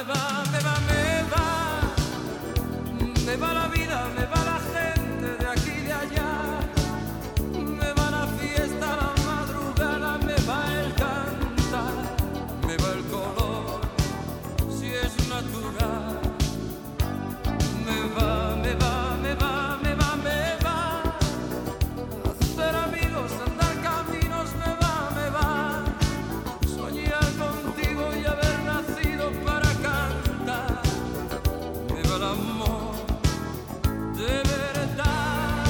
me va, me va, me va. Me va la vida, me va la gente de aquí y de allá. Me va la fiesta, la madrugada, me va el cantar, me va el color, si es natural. Me va, me va, me va, me va, me va. Hacer amigos, andar caminos, me va, me va. Soñar contigo y haber nacido para cantar. Me va el amor de verdad.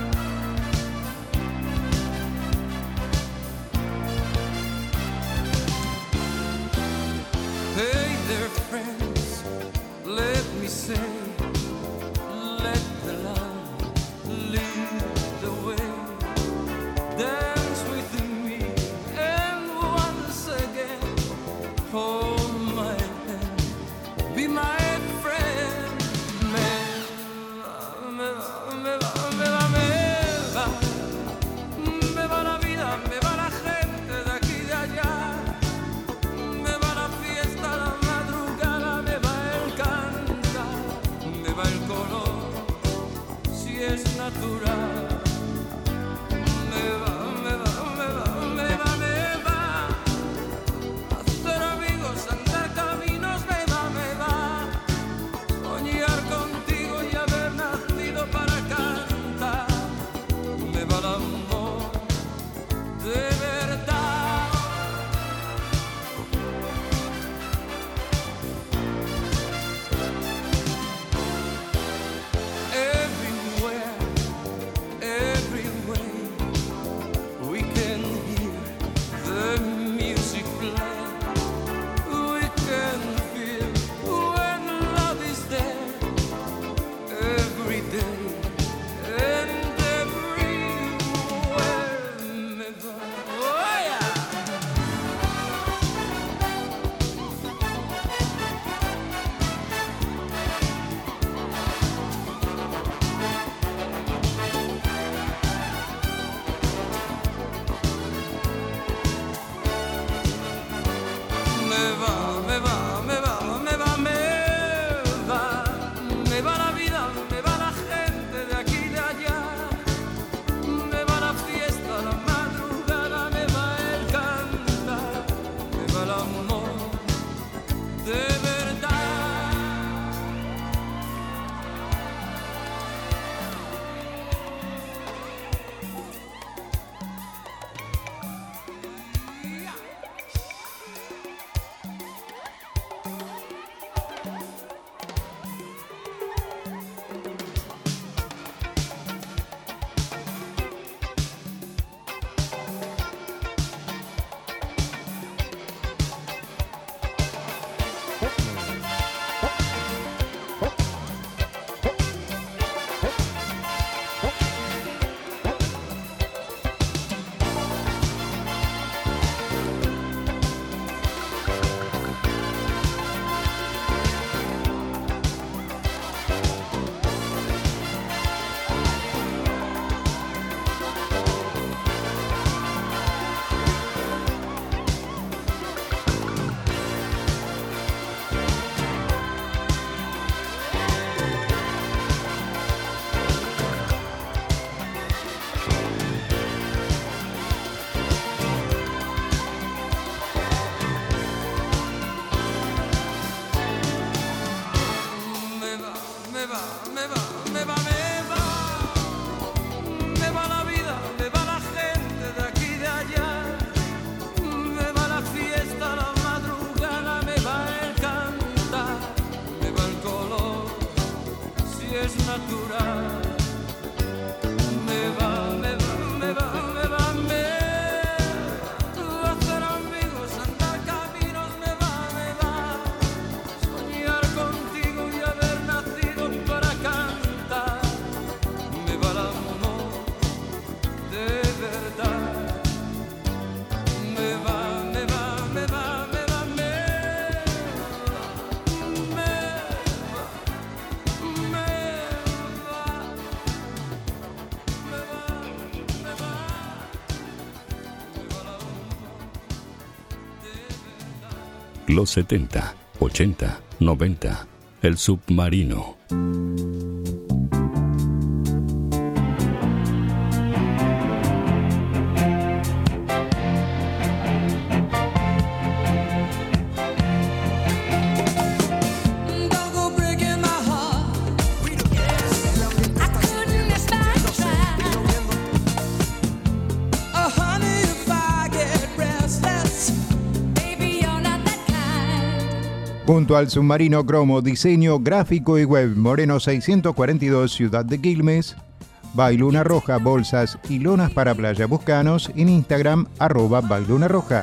Hey there, friends, let me say, let the love lead the way. Dance with me and once again hold my hand, be my friend. Me va, me va, me va, me va, me va. Me va la vida, me va la gente de aquí y de allá. Me va la fiesta, la madrugada, me va el cantar, me va el color, si es natural. Me va, me va, me va, me va, me va. Hacer amigos, andar caminos, me va, me va. Soñar contigo y haber nacido para cantar. Me va el amor de verdad. Everywhere, every way, we can hear the music play. We can feel when love is there. Every day and everywhere. Me va, oh yeah. Me va, me va, me va, me va, me va. Me va la vida, me va la gente de aquí y de allá. Me va la fiesta, la madrugada, me va el cantar, me va el amor de verdad. Me va, me va, me va, me va, me va. Me va la vida, me va la gente de aquí y de allá. Me va la fiesta, la madrugada, me va el cantar, me va el color, si es natural. Me va, me va, me va, me va, me va. Hacer amigos, andar caminos, me va, me va. Soñar contigo y haber nacido para cantar. Me va el amor de verdad. Me va, me va, me va, me va, me va. Me va, me va. Me va, me va. Me va el amor de verdad. Los setenta, ochenta noventa. El Submarino. Junto al Submarino Cromo, diseño gráfico y web, Moreno seiscientos cuarenta y dos, Ciudad de Quilmes. Bailuna Roja, bolsas y lonas para playa. Buscanos en Instagram, arroba Bailuna Roja.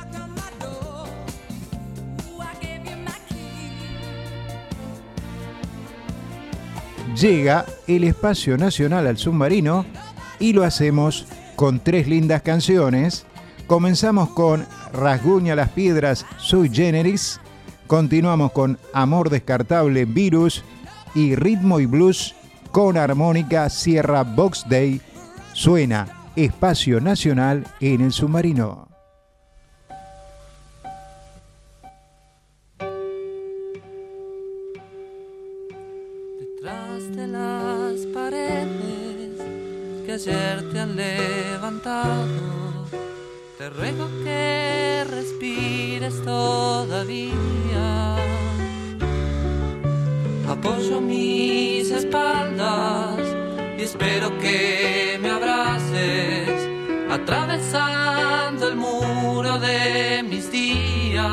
Llega el espacio nacional al Submarino y lo hacemos con tres lindas canciones. Comenzamos con Rasguña las piedras, Sui Generis. Continuamos con Amor descartable, Virus. Y Ritmo y Blues con armónica, Sierra Box Day. Suena Espacio Nacional en el Submarino. Detrás de las paredes que ayer te han levantado, te ruego que respires todavía. Apoyo mis espaldas y espero que me abraces, atravesando el muro de mis días.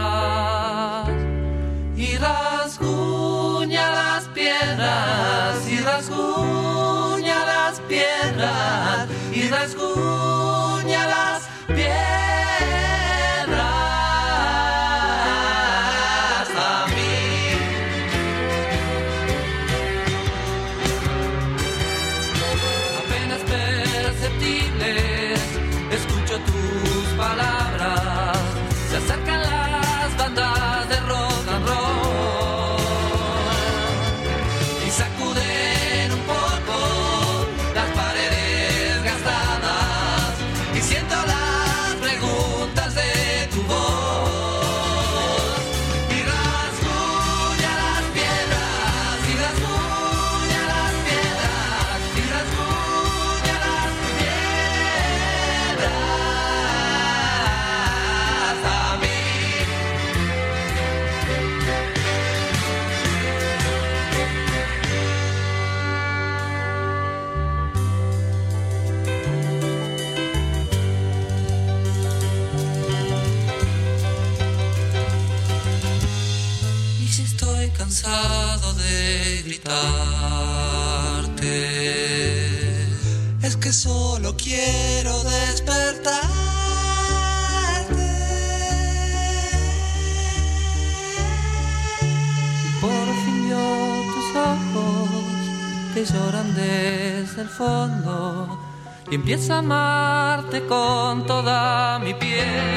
Y rasguña las piedras, y rasguña las piedras, y rasguña las piedras. Palabras, se acercan las bandas de rock and roll y sacuden un poco las paredes gastadas, y siento las preguntas de tu voz. Y rasguña las piedras, y rasguña las piedras, y rasguña las piedras. Cansado de gritarte, es que solo quiero despertarte. Por fin vio tus ojos que lloran desde el fondo, y empiezo a amarte con toda mi piel.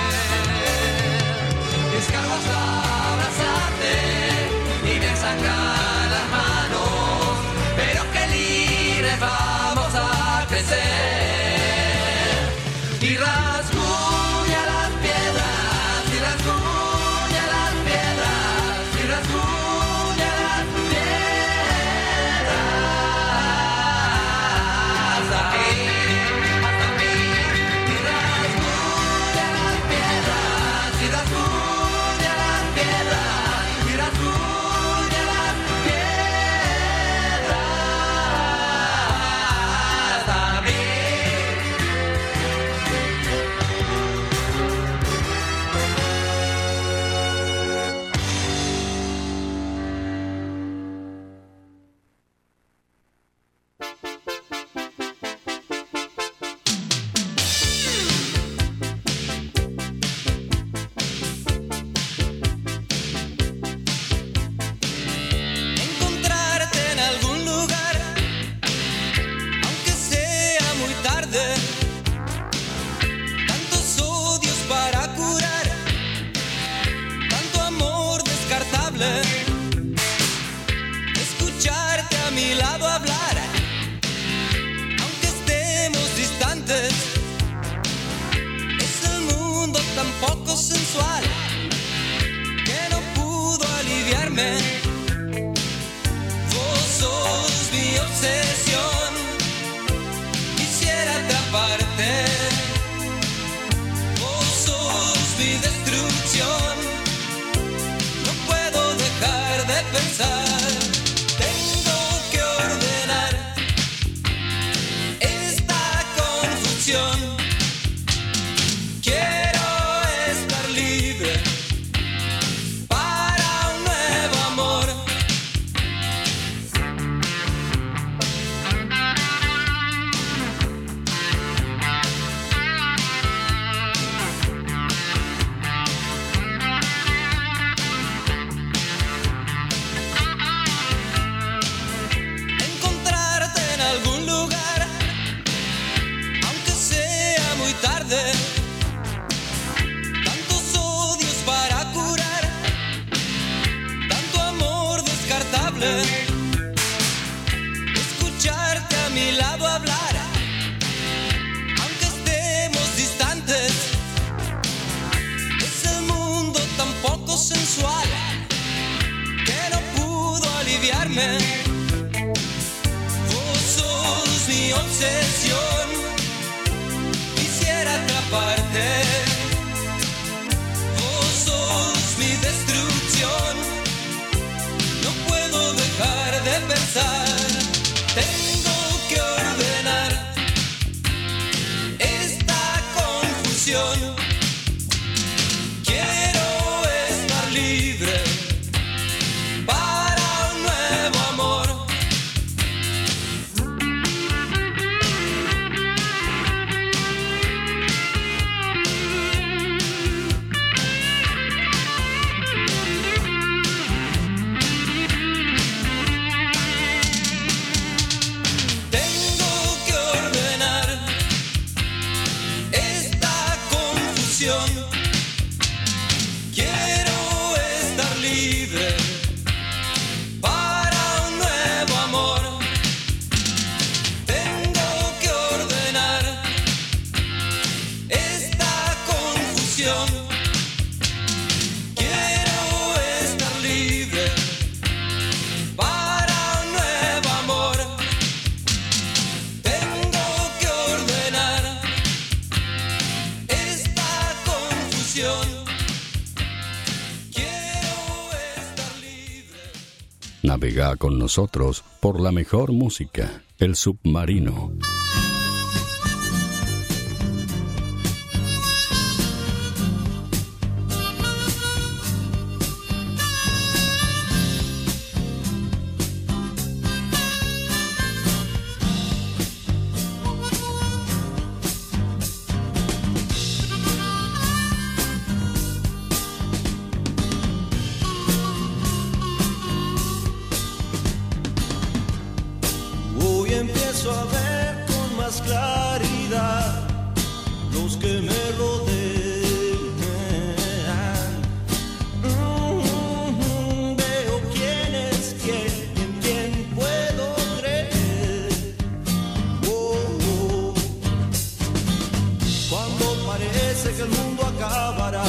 Descargo hasta abrazarte y me sangran las manos, pero que libres vamos a crecer. Y rasguña las piedras, y rasguña las piedras, y rasguña las piedras. Hasta mí, hasta mí. Y rasguña las piedras, y rasguña las piedras, y rasguña las piedras. Hasta mí. Navega con nosotros por la mejor música, El Submarino. Hoy empiezo a ver con más claridad los que me rodean. Mm, Veo quién es quién, en quién puedo creer. Oh, oh. Cuando parece que el mundo acabará,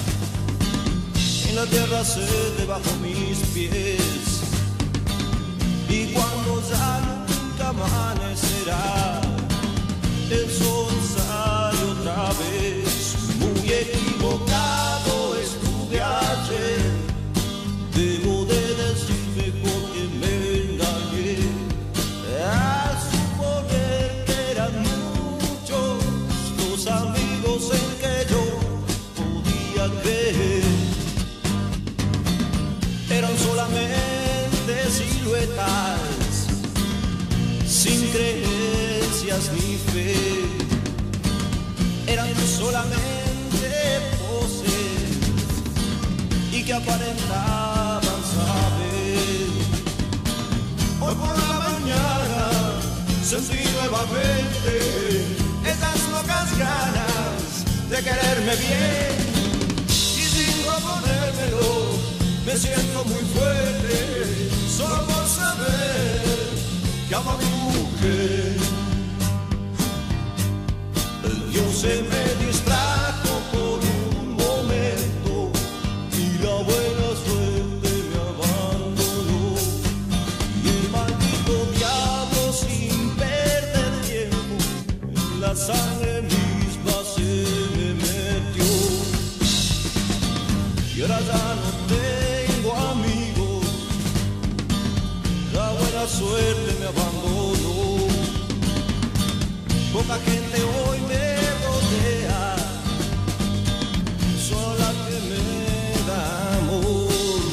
en la tierra cede bajo mis pies. Y cuando ya nunca amanecerá, el sol sale otra vez. Muy equivocado estuve ayer, debo de decir mejor que me engañé. A suponer que eran muchos los amigos en que yo podía creer. Eran solamente siluetas, sin creencias ni fe. Eran solamente poses y que aparentaban saber. Hoy por la mañana sentí nuevamente esas locas ganas de quererme bien, y sin proponérmelo me siento muy fuerte, solo por saber que amo a mi mujer. El Dios se me distrajo por un momento y la buena suerte me abandonó. Y el maldito diablo, sin perder tiempo, en la sangre misma se me metió. Y ahora ya no tengo amigos, la buena suerte me abandonó. Poca gente hoy me rodea, solo la que me da amor.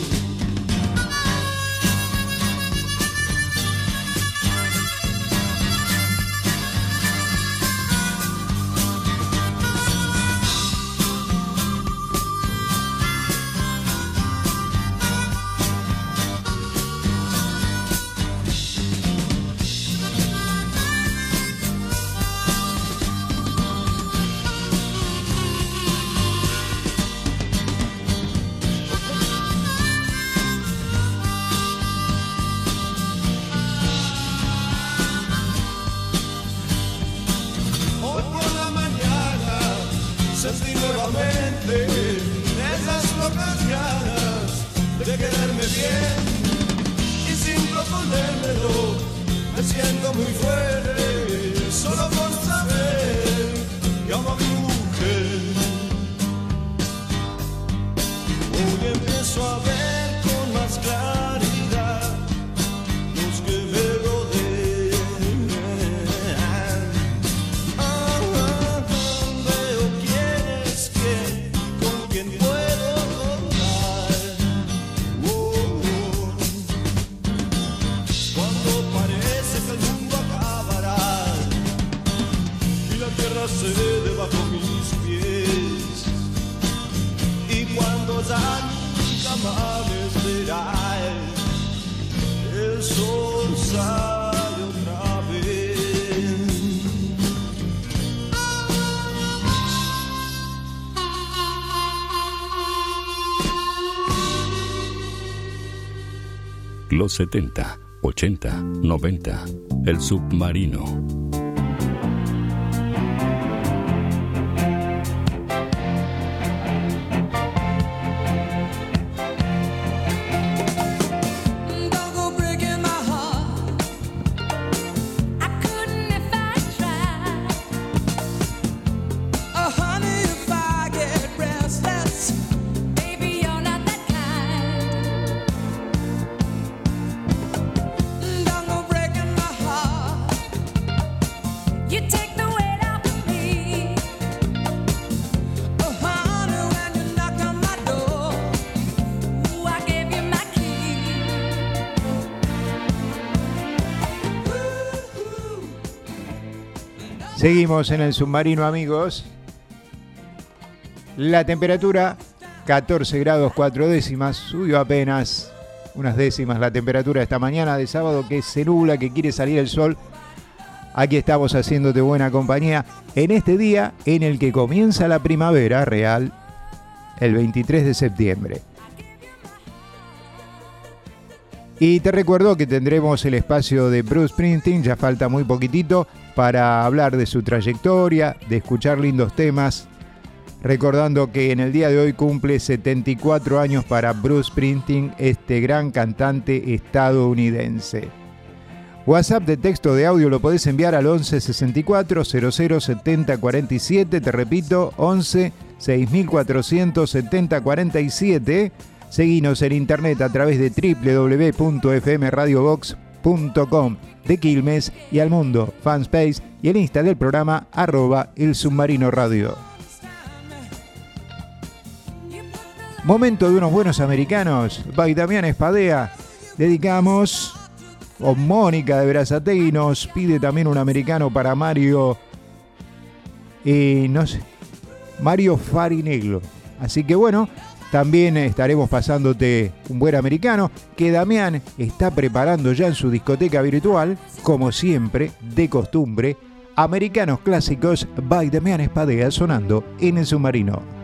Hoy por la mañana sentí nuevamente esas locas ganas de quererme bien, y sin proponérmelo me siento muy fuerte, solo por saber que amo a mi mujer. Hoy empiezo a ver con más claridad los que me rodean. Ah, ah, ah, veo quién es quién, con quién puedo contar. Oh, oh. Cuando parece que el mundo acabará y la tierra cede bajo mis pies, y cuando ya nunca amanecerá, el sol sale otra vez. Los setenta, ochenta, noventa. El Submarino. You take the weight off of me. Oh, honey, when you knocked on my door, ooh, I gave you my key. Seguimos en el submarino, amigos. La temperatura catorce grados cuatro décimas, subió apenas unas décimas la temperatura esta mañana de sábado, que se nubla, que quiere salir el sol. Aquí estamos haciéndote buena compañía en este día en el que comienza la primavera real, el veintitrés de septiembre. Y te recuerdo que tendremos el espacio de Bruce Springsteen, ya falta muy poquitito, para hablar de su trayectoria, de escuchar lindos temas. Recordando que en el día de hoy cumple setenta y cuatro años para Bruce Springsteen, este gran cantante estadounidense. WhatsApp de texto de audio lo podés enviar al once sesenta y cuatro cero cero setenta cuarenta y siete. Te repito, once seis mil cuatrocientos setenta cuarenta y siete. Seguinos en internet a través de doble u doble u doble u punto f m radio box punto com de Quilmes y al mundo, Fanspace y el Insta del programa arroba el submarino radio. Momento de unos buenos americanos. By Damián Espadea. Dedicamos. O Mónica de Berazategui nos pide también un americano para Mario. Y no sé. Mario Farinegro. Así que bueno, también estaremos pasándote un buen americano que Damián está preparando ya en su discoteca virtual. Como siempre, de costumbre. Americanos clásicos by Damián Espadea sonando en el submarino.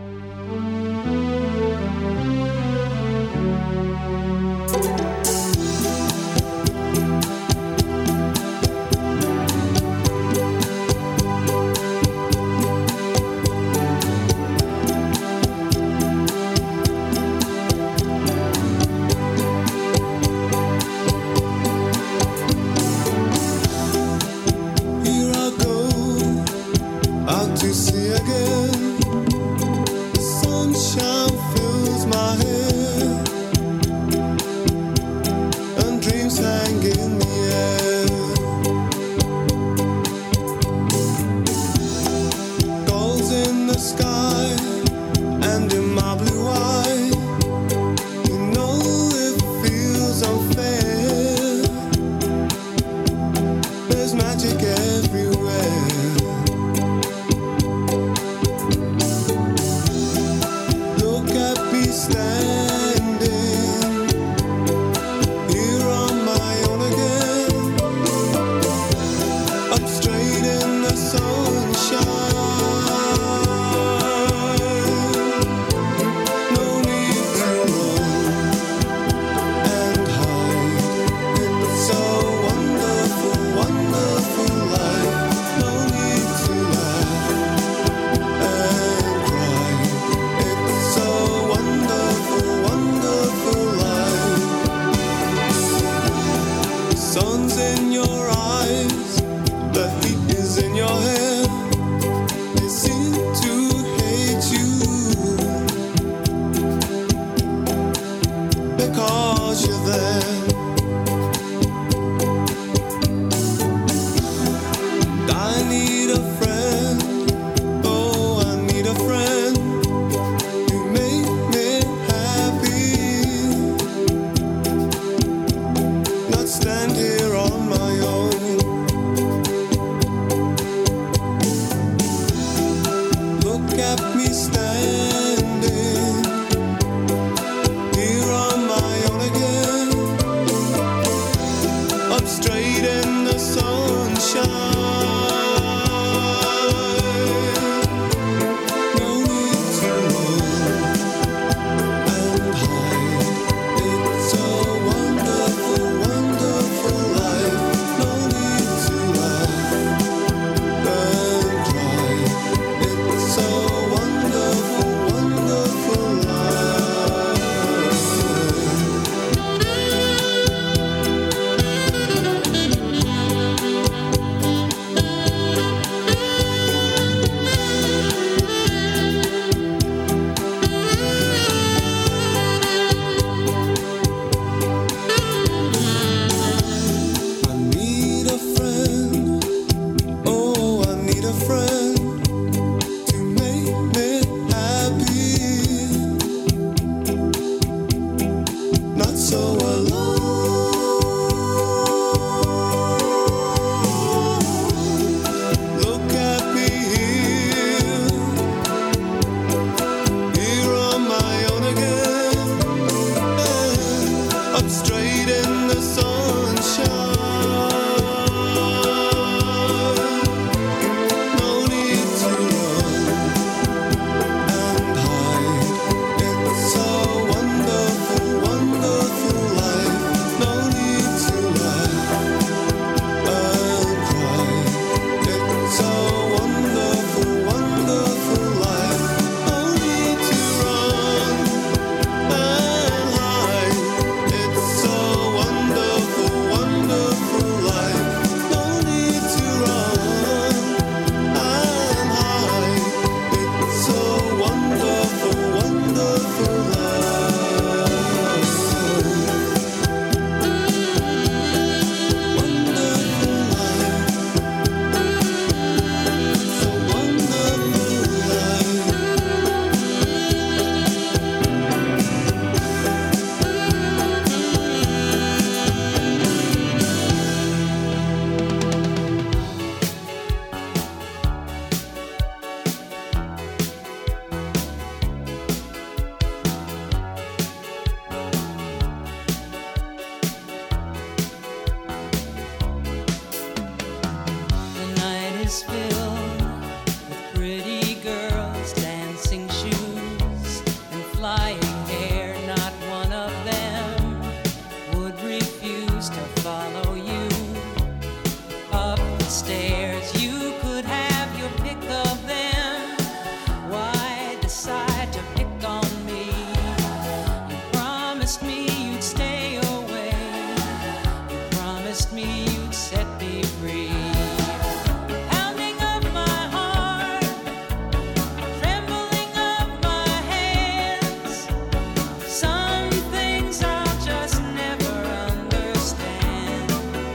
is filled with pretty girls, dancing shoes, and flying hair. Not one of them would refuse to follow you up the stairs. You could have your pick of them. Why decide to pick on me? You promised me you'd stay away. You promised me you'd set me free. Pounding of my heart, trembling of my hands. Some things I'll just never understand.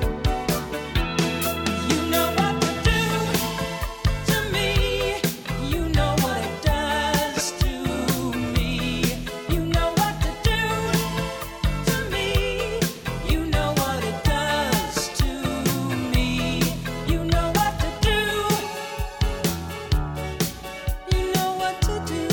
You know what to do to me. You know what it does to me. You know what to do to me. You know what it does to me. You know what to do. You know what to do.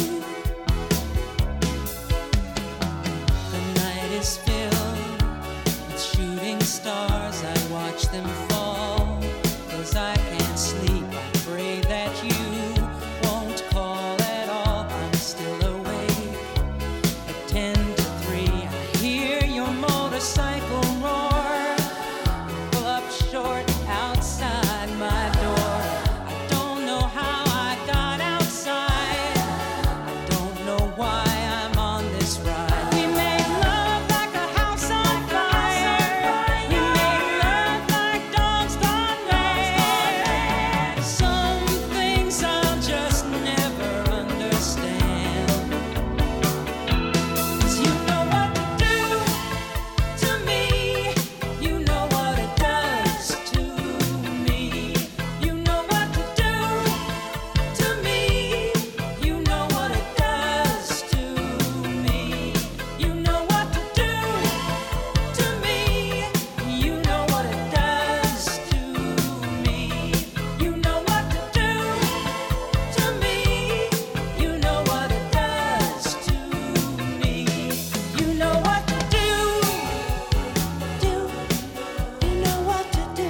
The night is filled with shooting stars. I watch them fall, 'cause I can't sleep. I pray that you won't call at all. I'm still awake at ten to three. I hear your motorcycle roar. Pull up short outside my door. I don't know how I got outside. I don't know why I'm on this ride. We made love like a house on fire. We made love like dogs gone mad. Some things I'll just never understand. 'Cause you know what to do to me. You know what it does to me. You know what to do to me. You know what it does to me. You know what to do to me. You know what it does to me. You know what to do to me. You know what it does to me. You know what to do. Do. You know what to do.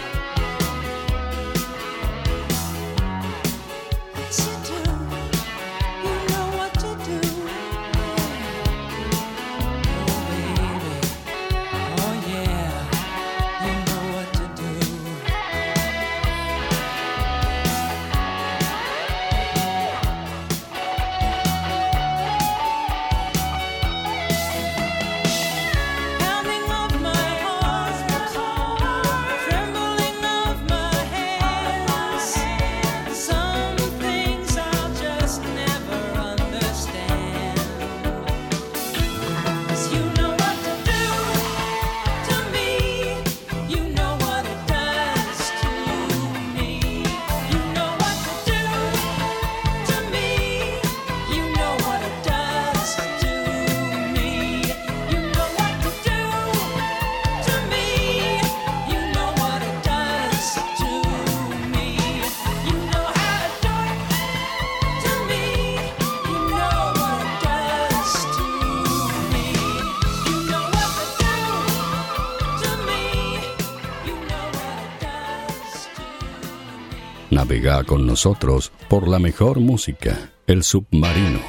Yes, you do. You know what to do. Oh, baby. Oh, yeah. You know what to do. Pounding of my heart, trembling of my hands. Some things I'll just never understand. 'Cause you know what to do to me. You know what it does to me. You know what to do to me. You know what it does to me. You know what to do to me. You know what it does to me. You know how to do it to me. You know what it does to me. You know what to do to me. You know what it does to me. Navega con nosotros por la mejor música, El Submarino.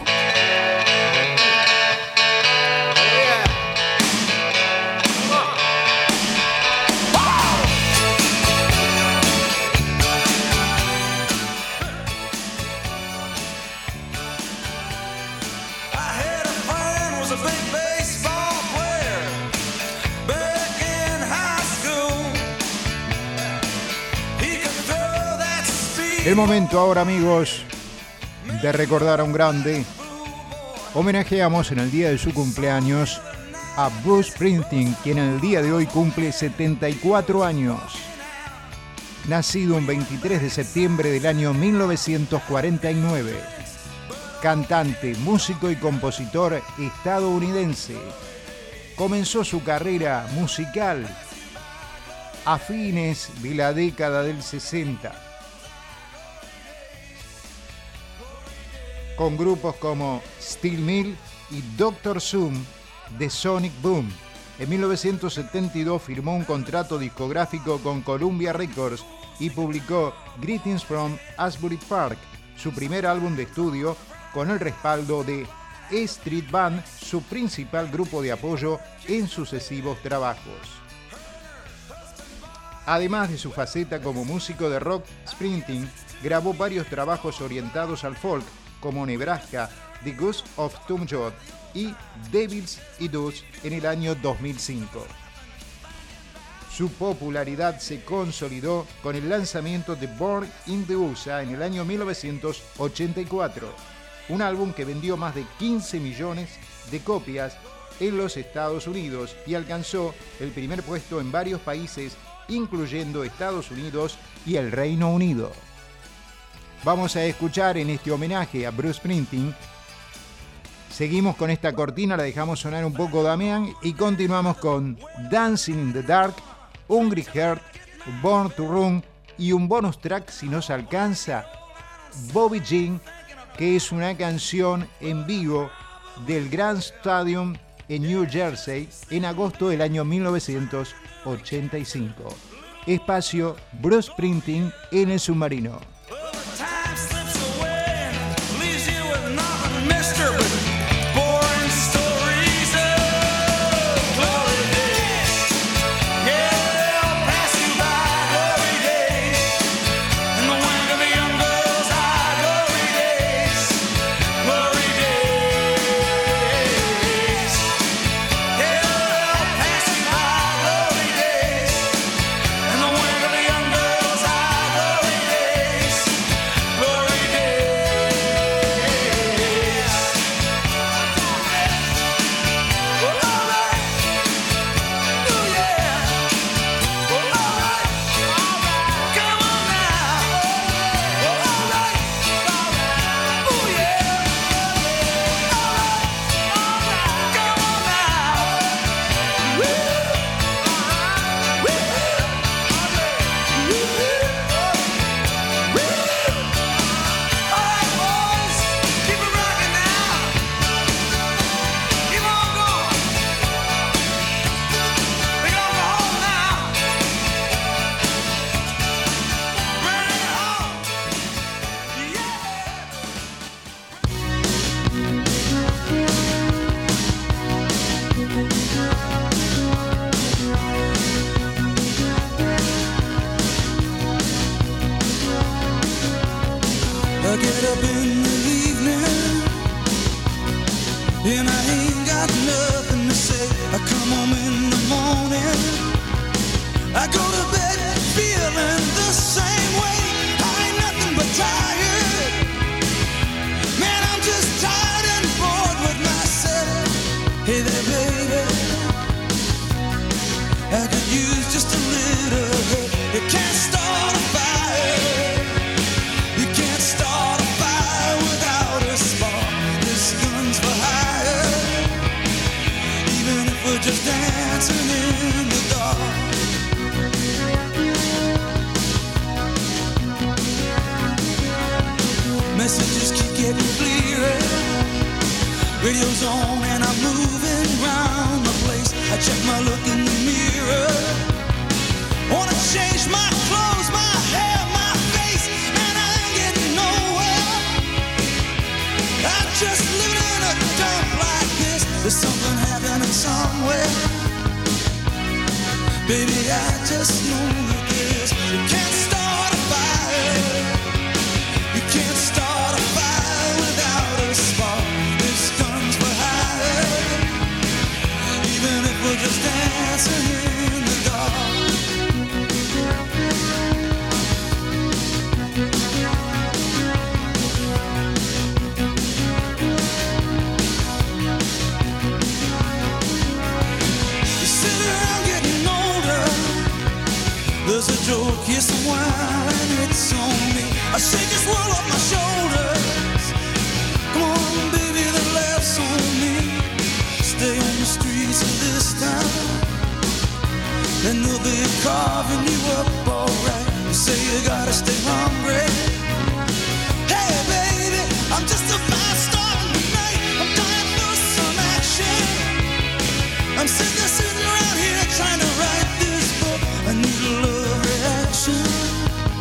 I had a friend was a big baseball player back in high school. He could throw that speed. El momento ahora, amigos, de recordar a un grande. Homenajeamos en el día de su cumpleaños a Bruce Springsteen, quien en el día de hoy cumple setenta y cuatro años. Nacido un veintitrés de septiembre del año mil novecientos cuarenta y nueve. Cantante, músico y compositor estadounidense. Comenzó su carrera musical a fines de la década del sesenta. Con grupos como Steel Mill y doctor Zoom de Sonic Boom. En mil novecientos setenta y dos firmó un contrato discográfico con Columbia Records y publicó Greetings from Asbury Park, su primer álbum de estudio, con el respaldo de E Street Band, su principal grupo de apoyo en sucesivos trabajos. Además de su faceta como músico de rock, Springsteen grabó varios trabajos orientados al folk, como Nebraska, The Ghost of Tom Joad y Devils y Dogs en el año dos mil cinco. Su popularidad se consolidó con el lanzamiento de Born in the U S A en el año mil novecientos ochenta y cuatro, un álbum que vendió más de quince millones de copias en los Estados Unidos y alcanzó el primer puesto en varios países, incluyendo Estados Unidos y el Reino Unido. Vamos a escuchar en este homenaje a Bruce Springsteen. Seguimos con esta cortina, la dejamos sonar un poco Damián y continuamos con Dancing in the Dark, Hungry Heart, Born to Run y un bonus track, si nos alcanza, Bobby Jean, que es una canción en vivo del Grand Stadium en New Jersey en agosto del año mil novecientos ochenta y cinco. Espacio Bruce Springsteen en el submarino. I get up in the evening and I ain't got nothing to say. I come home in the morning, I go to bed feeling the same way. I ain't nothing but tired, man, I'm just tired and bored with myself. Hey there baby, I could use just a little help. You can't start a fire, you can't start a fire without a spark. This gun's for hire, even if we're just dancing in the dark. Messages keep getting clearer, radio's on and I'm moving round the place. I check my look in the mirror, wanna change my clothes, my hair, my face, and I ain't getting nowhere. I'm just living in a dump like this. There's something happening somewhere. Baby, I just know that this. You can't start a fire, you can't start a fire without a spark. This gun's for hire, even if we're just dancing in the dark. There's a joke, here's some wine, it's on me. I shake this world off my shoulders. Come on, baby, the laughs on me. Stay on the streets of this town, and they'll be carving you up alright. You say you gotta stay hungry. Hey, baby, I'm just a fast star tonight. I'm dying for some action. I'm sitting there, sitting around here trying to write this book. I need a love reaction.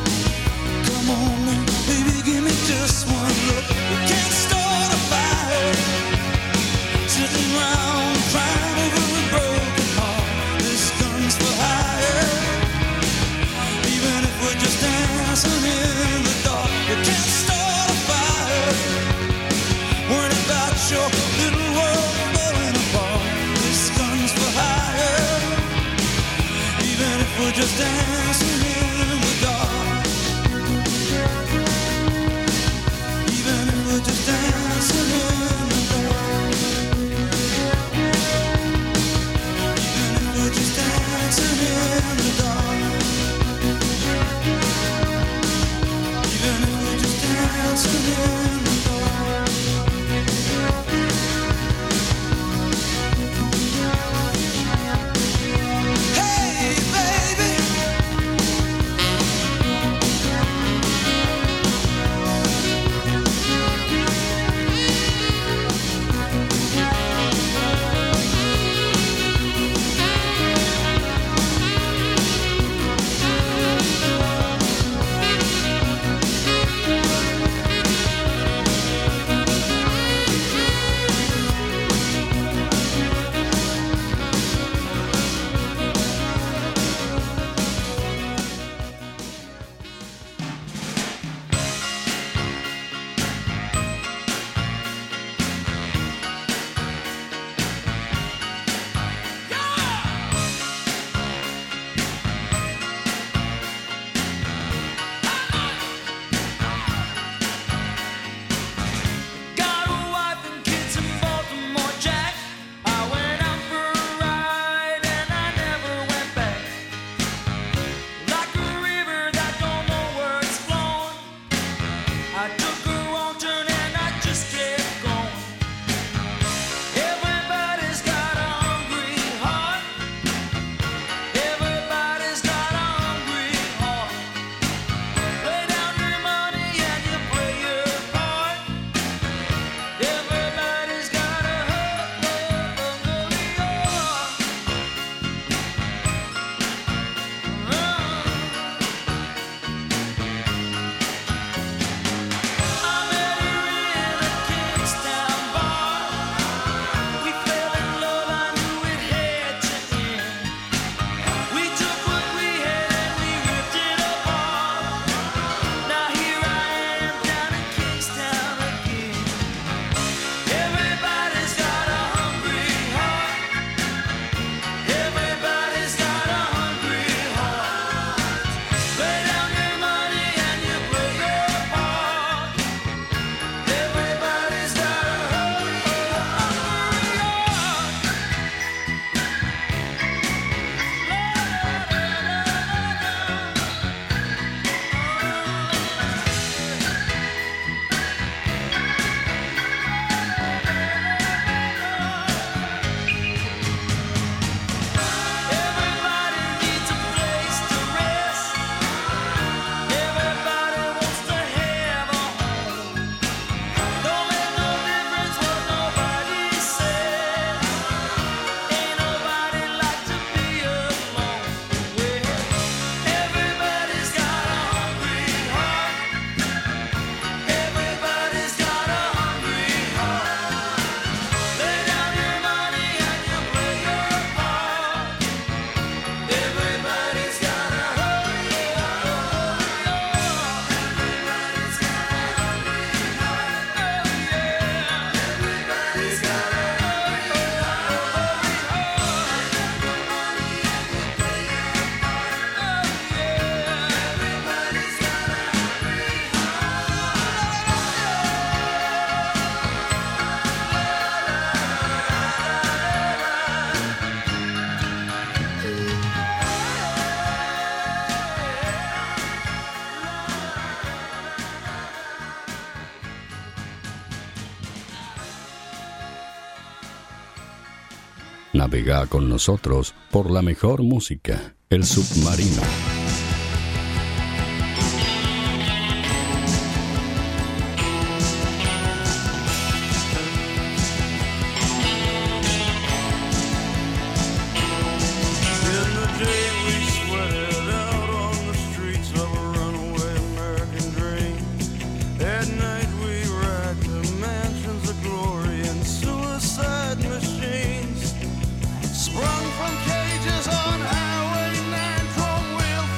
Navega con nosotros por la mejor música, El Submarino. Sprung from cages on Highway nine, chrome wheel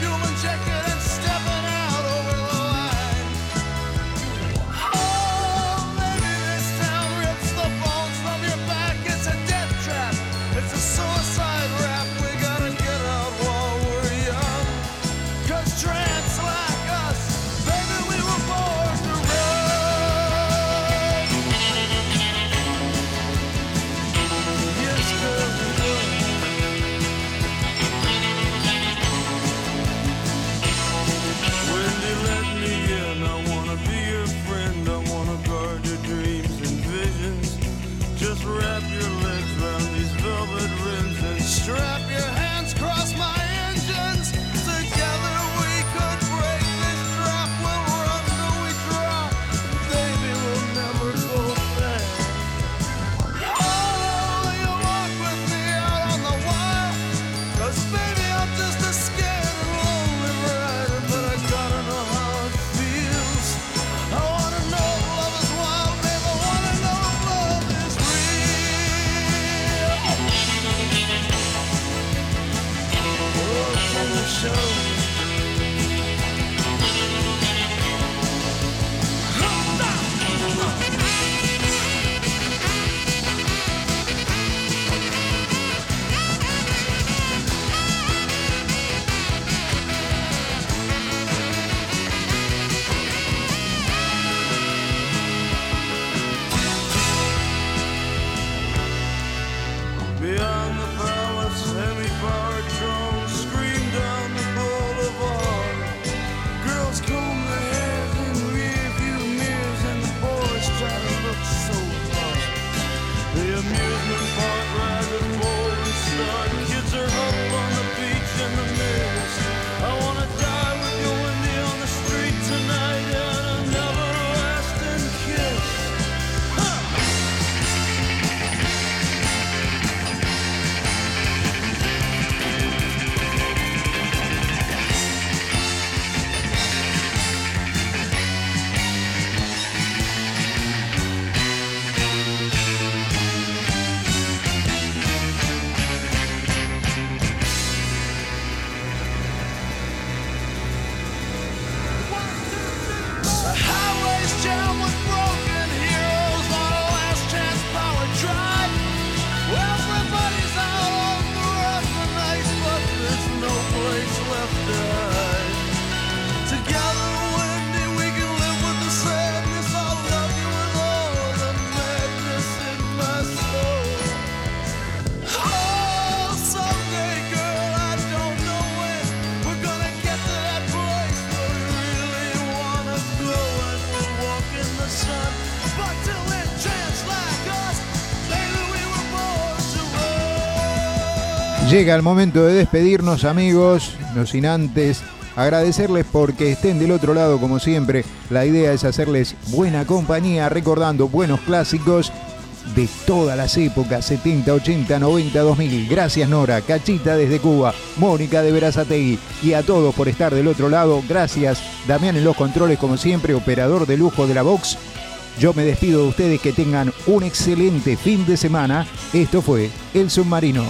Llega el momento de despedirnos, amigos, no sin antes agradecerles porque estén del otro lado como siempre. La idea es hacerles buena compañía recordando buenos clásicos de todas las épocas, setenta, ochenta, noventa, dos mil. Gracias Nora, Cachita desde Cuba, Mónica de Berazategui y a todos por estar del otro lado. Gracias Damián en los controles como siempre, operador de lujo de la Vox. Yo me despido de ustedes, que tengan un excelente fin de semana. Esto fue El Submarino.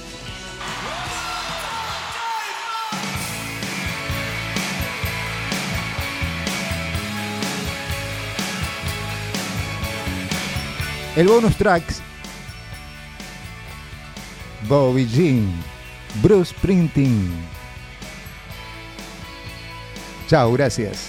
El bonus tracks, Bobby Jean, Bruce Springsteen. Chao, gracias.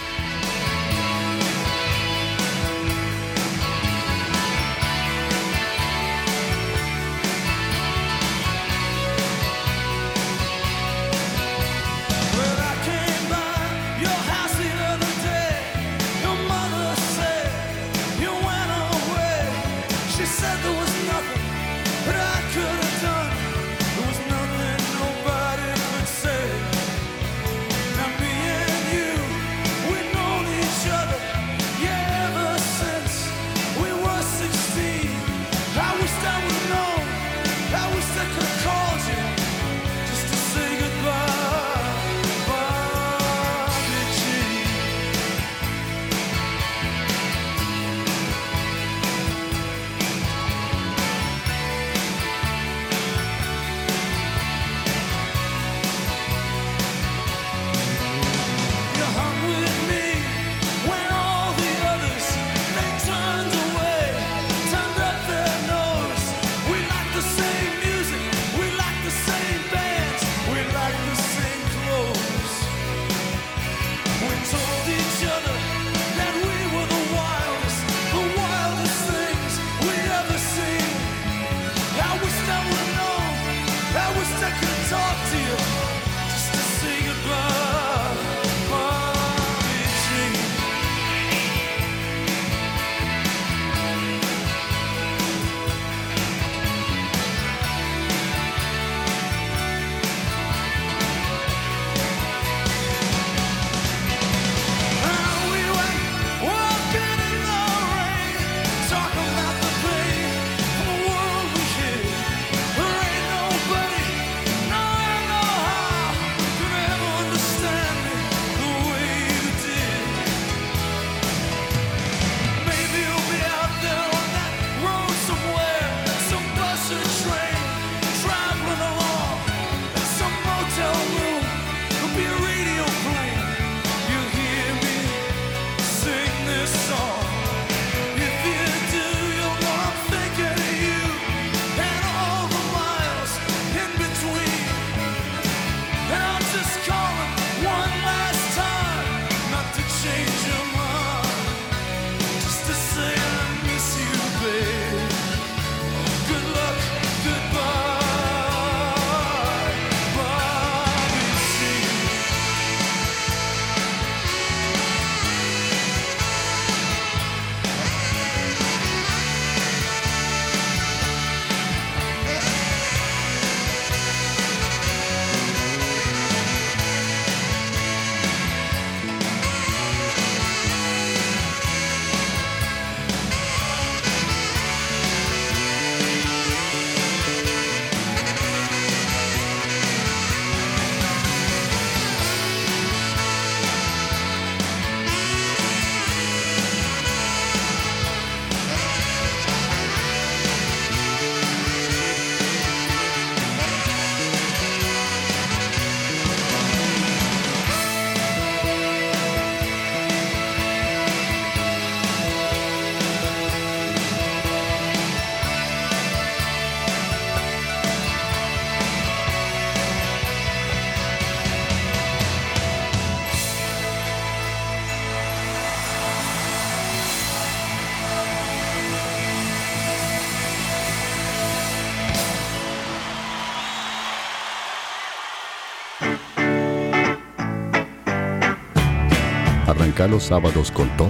Arranca los sábados con todo.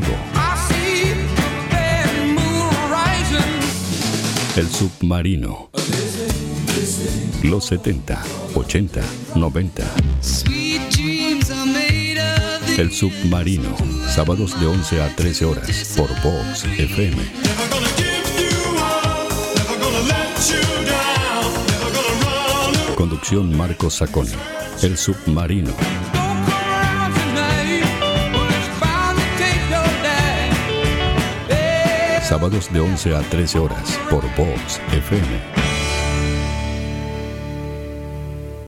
El Submarino. Los setenta, ochenta, noventa. El Submarino, sábados de once a trece horas por Vox F M. Conducción Marcos Saconi. El Submarino. Sábados de once a trece horas por Vox F M.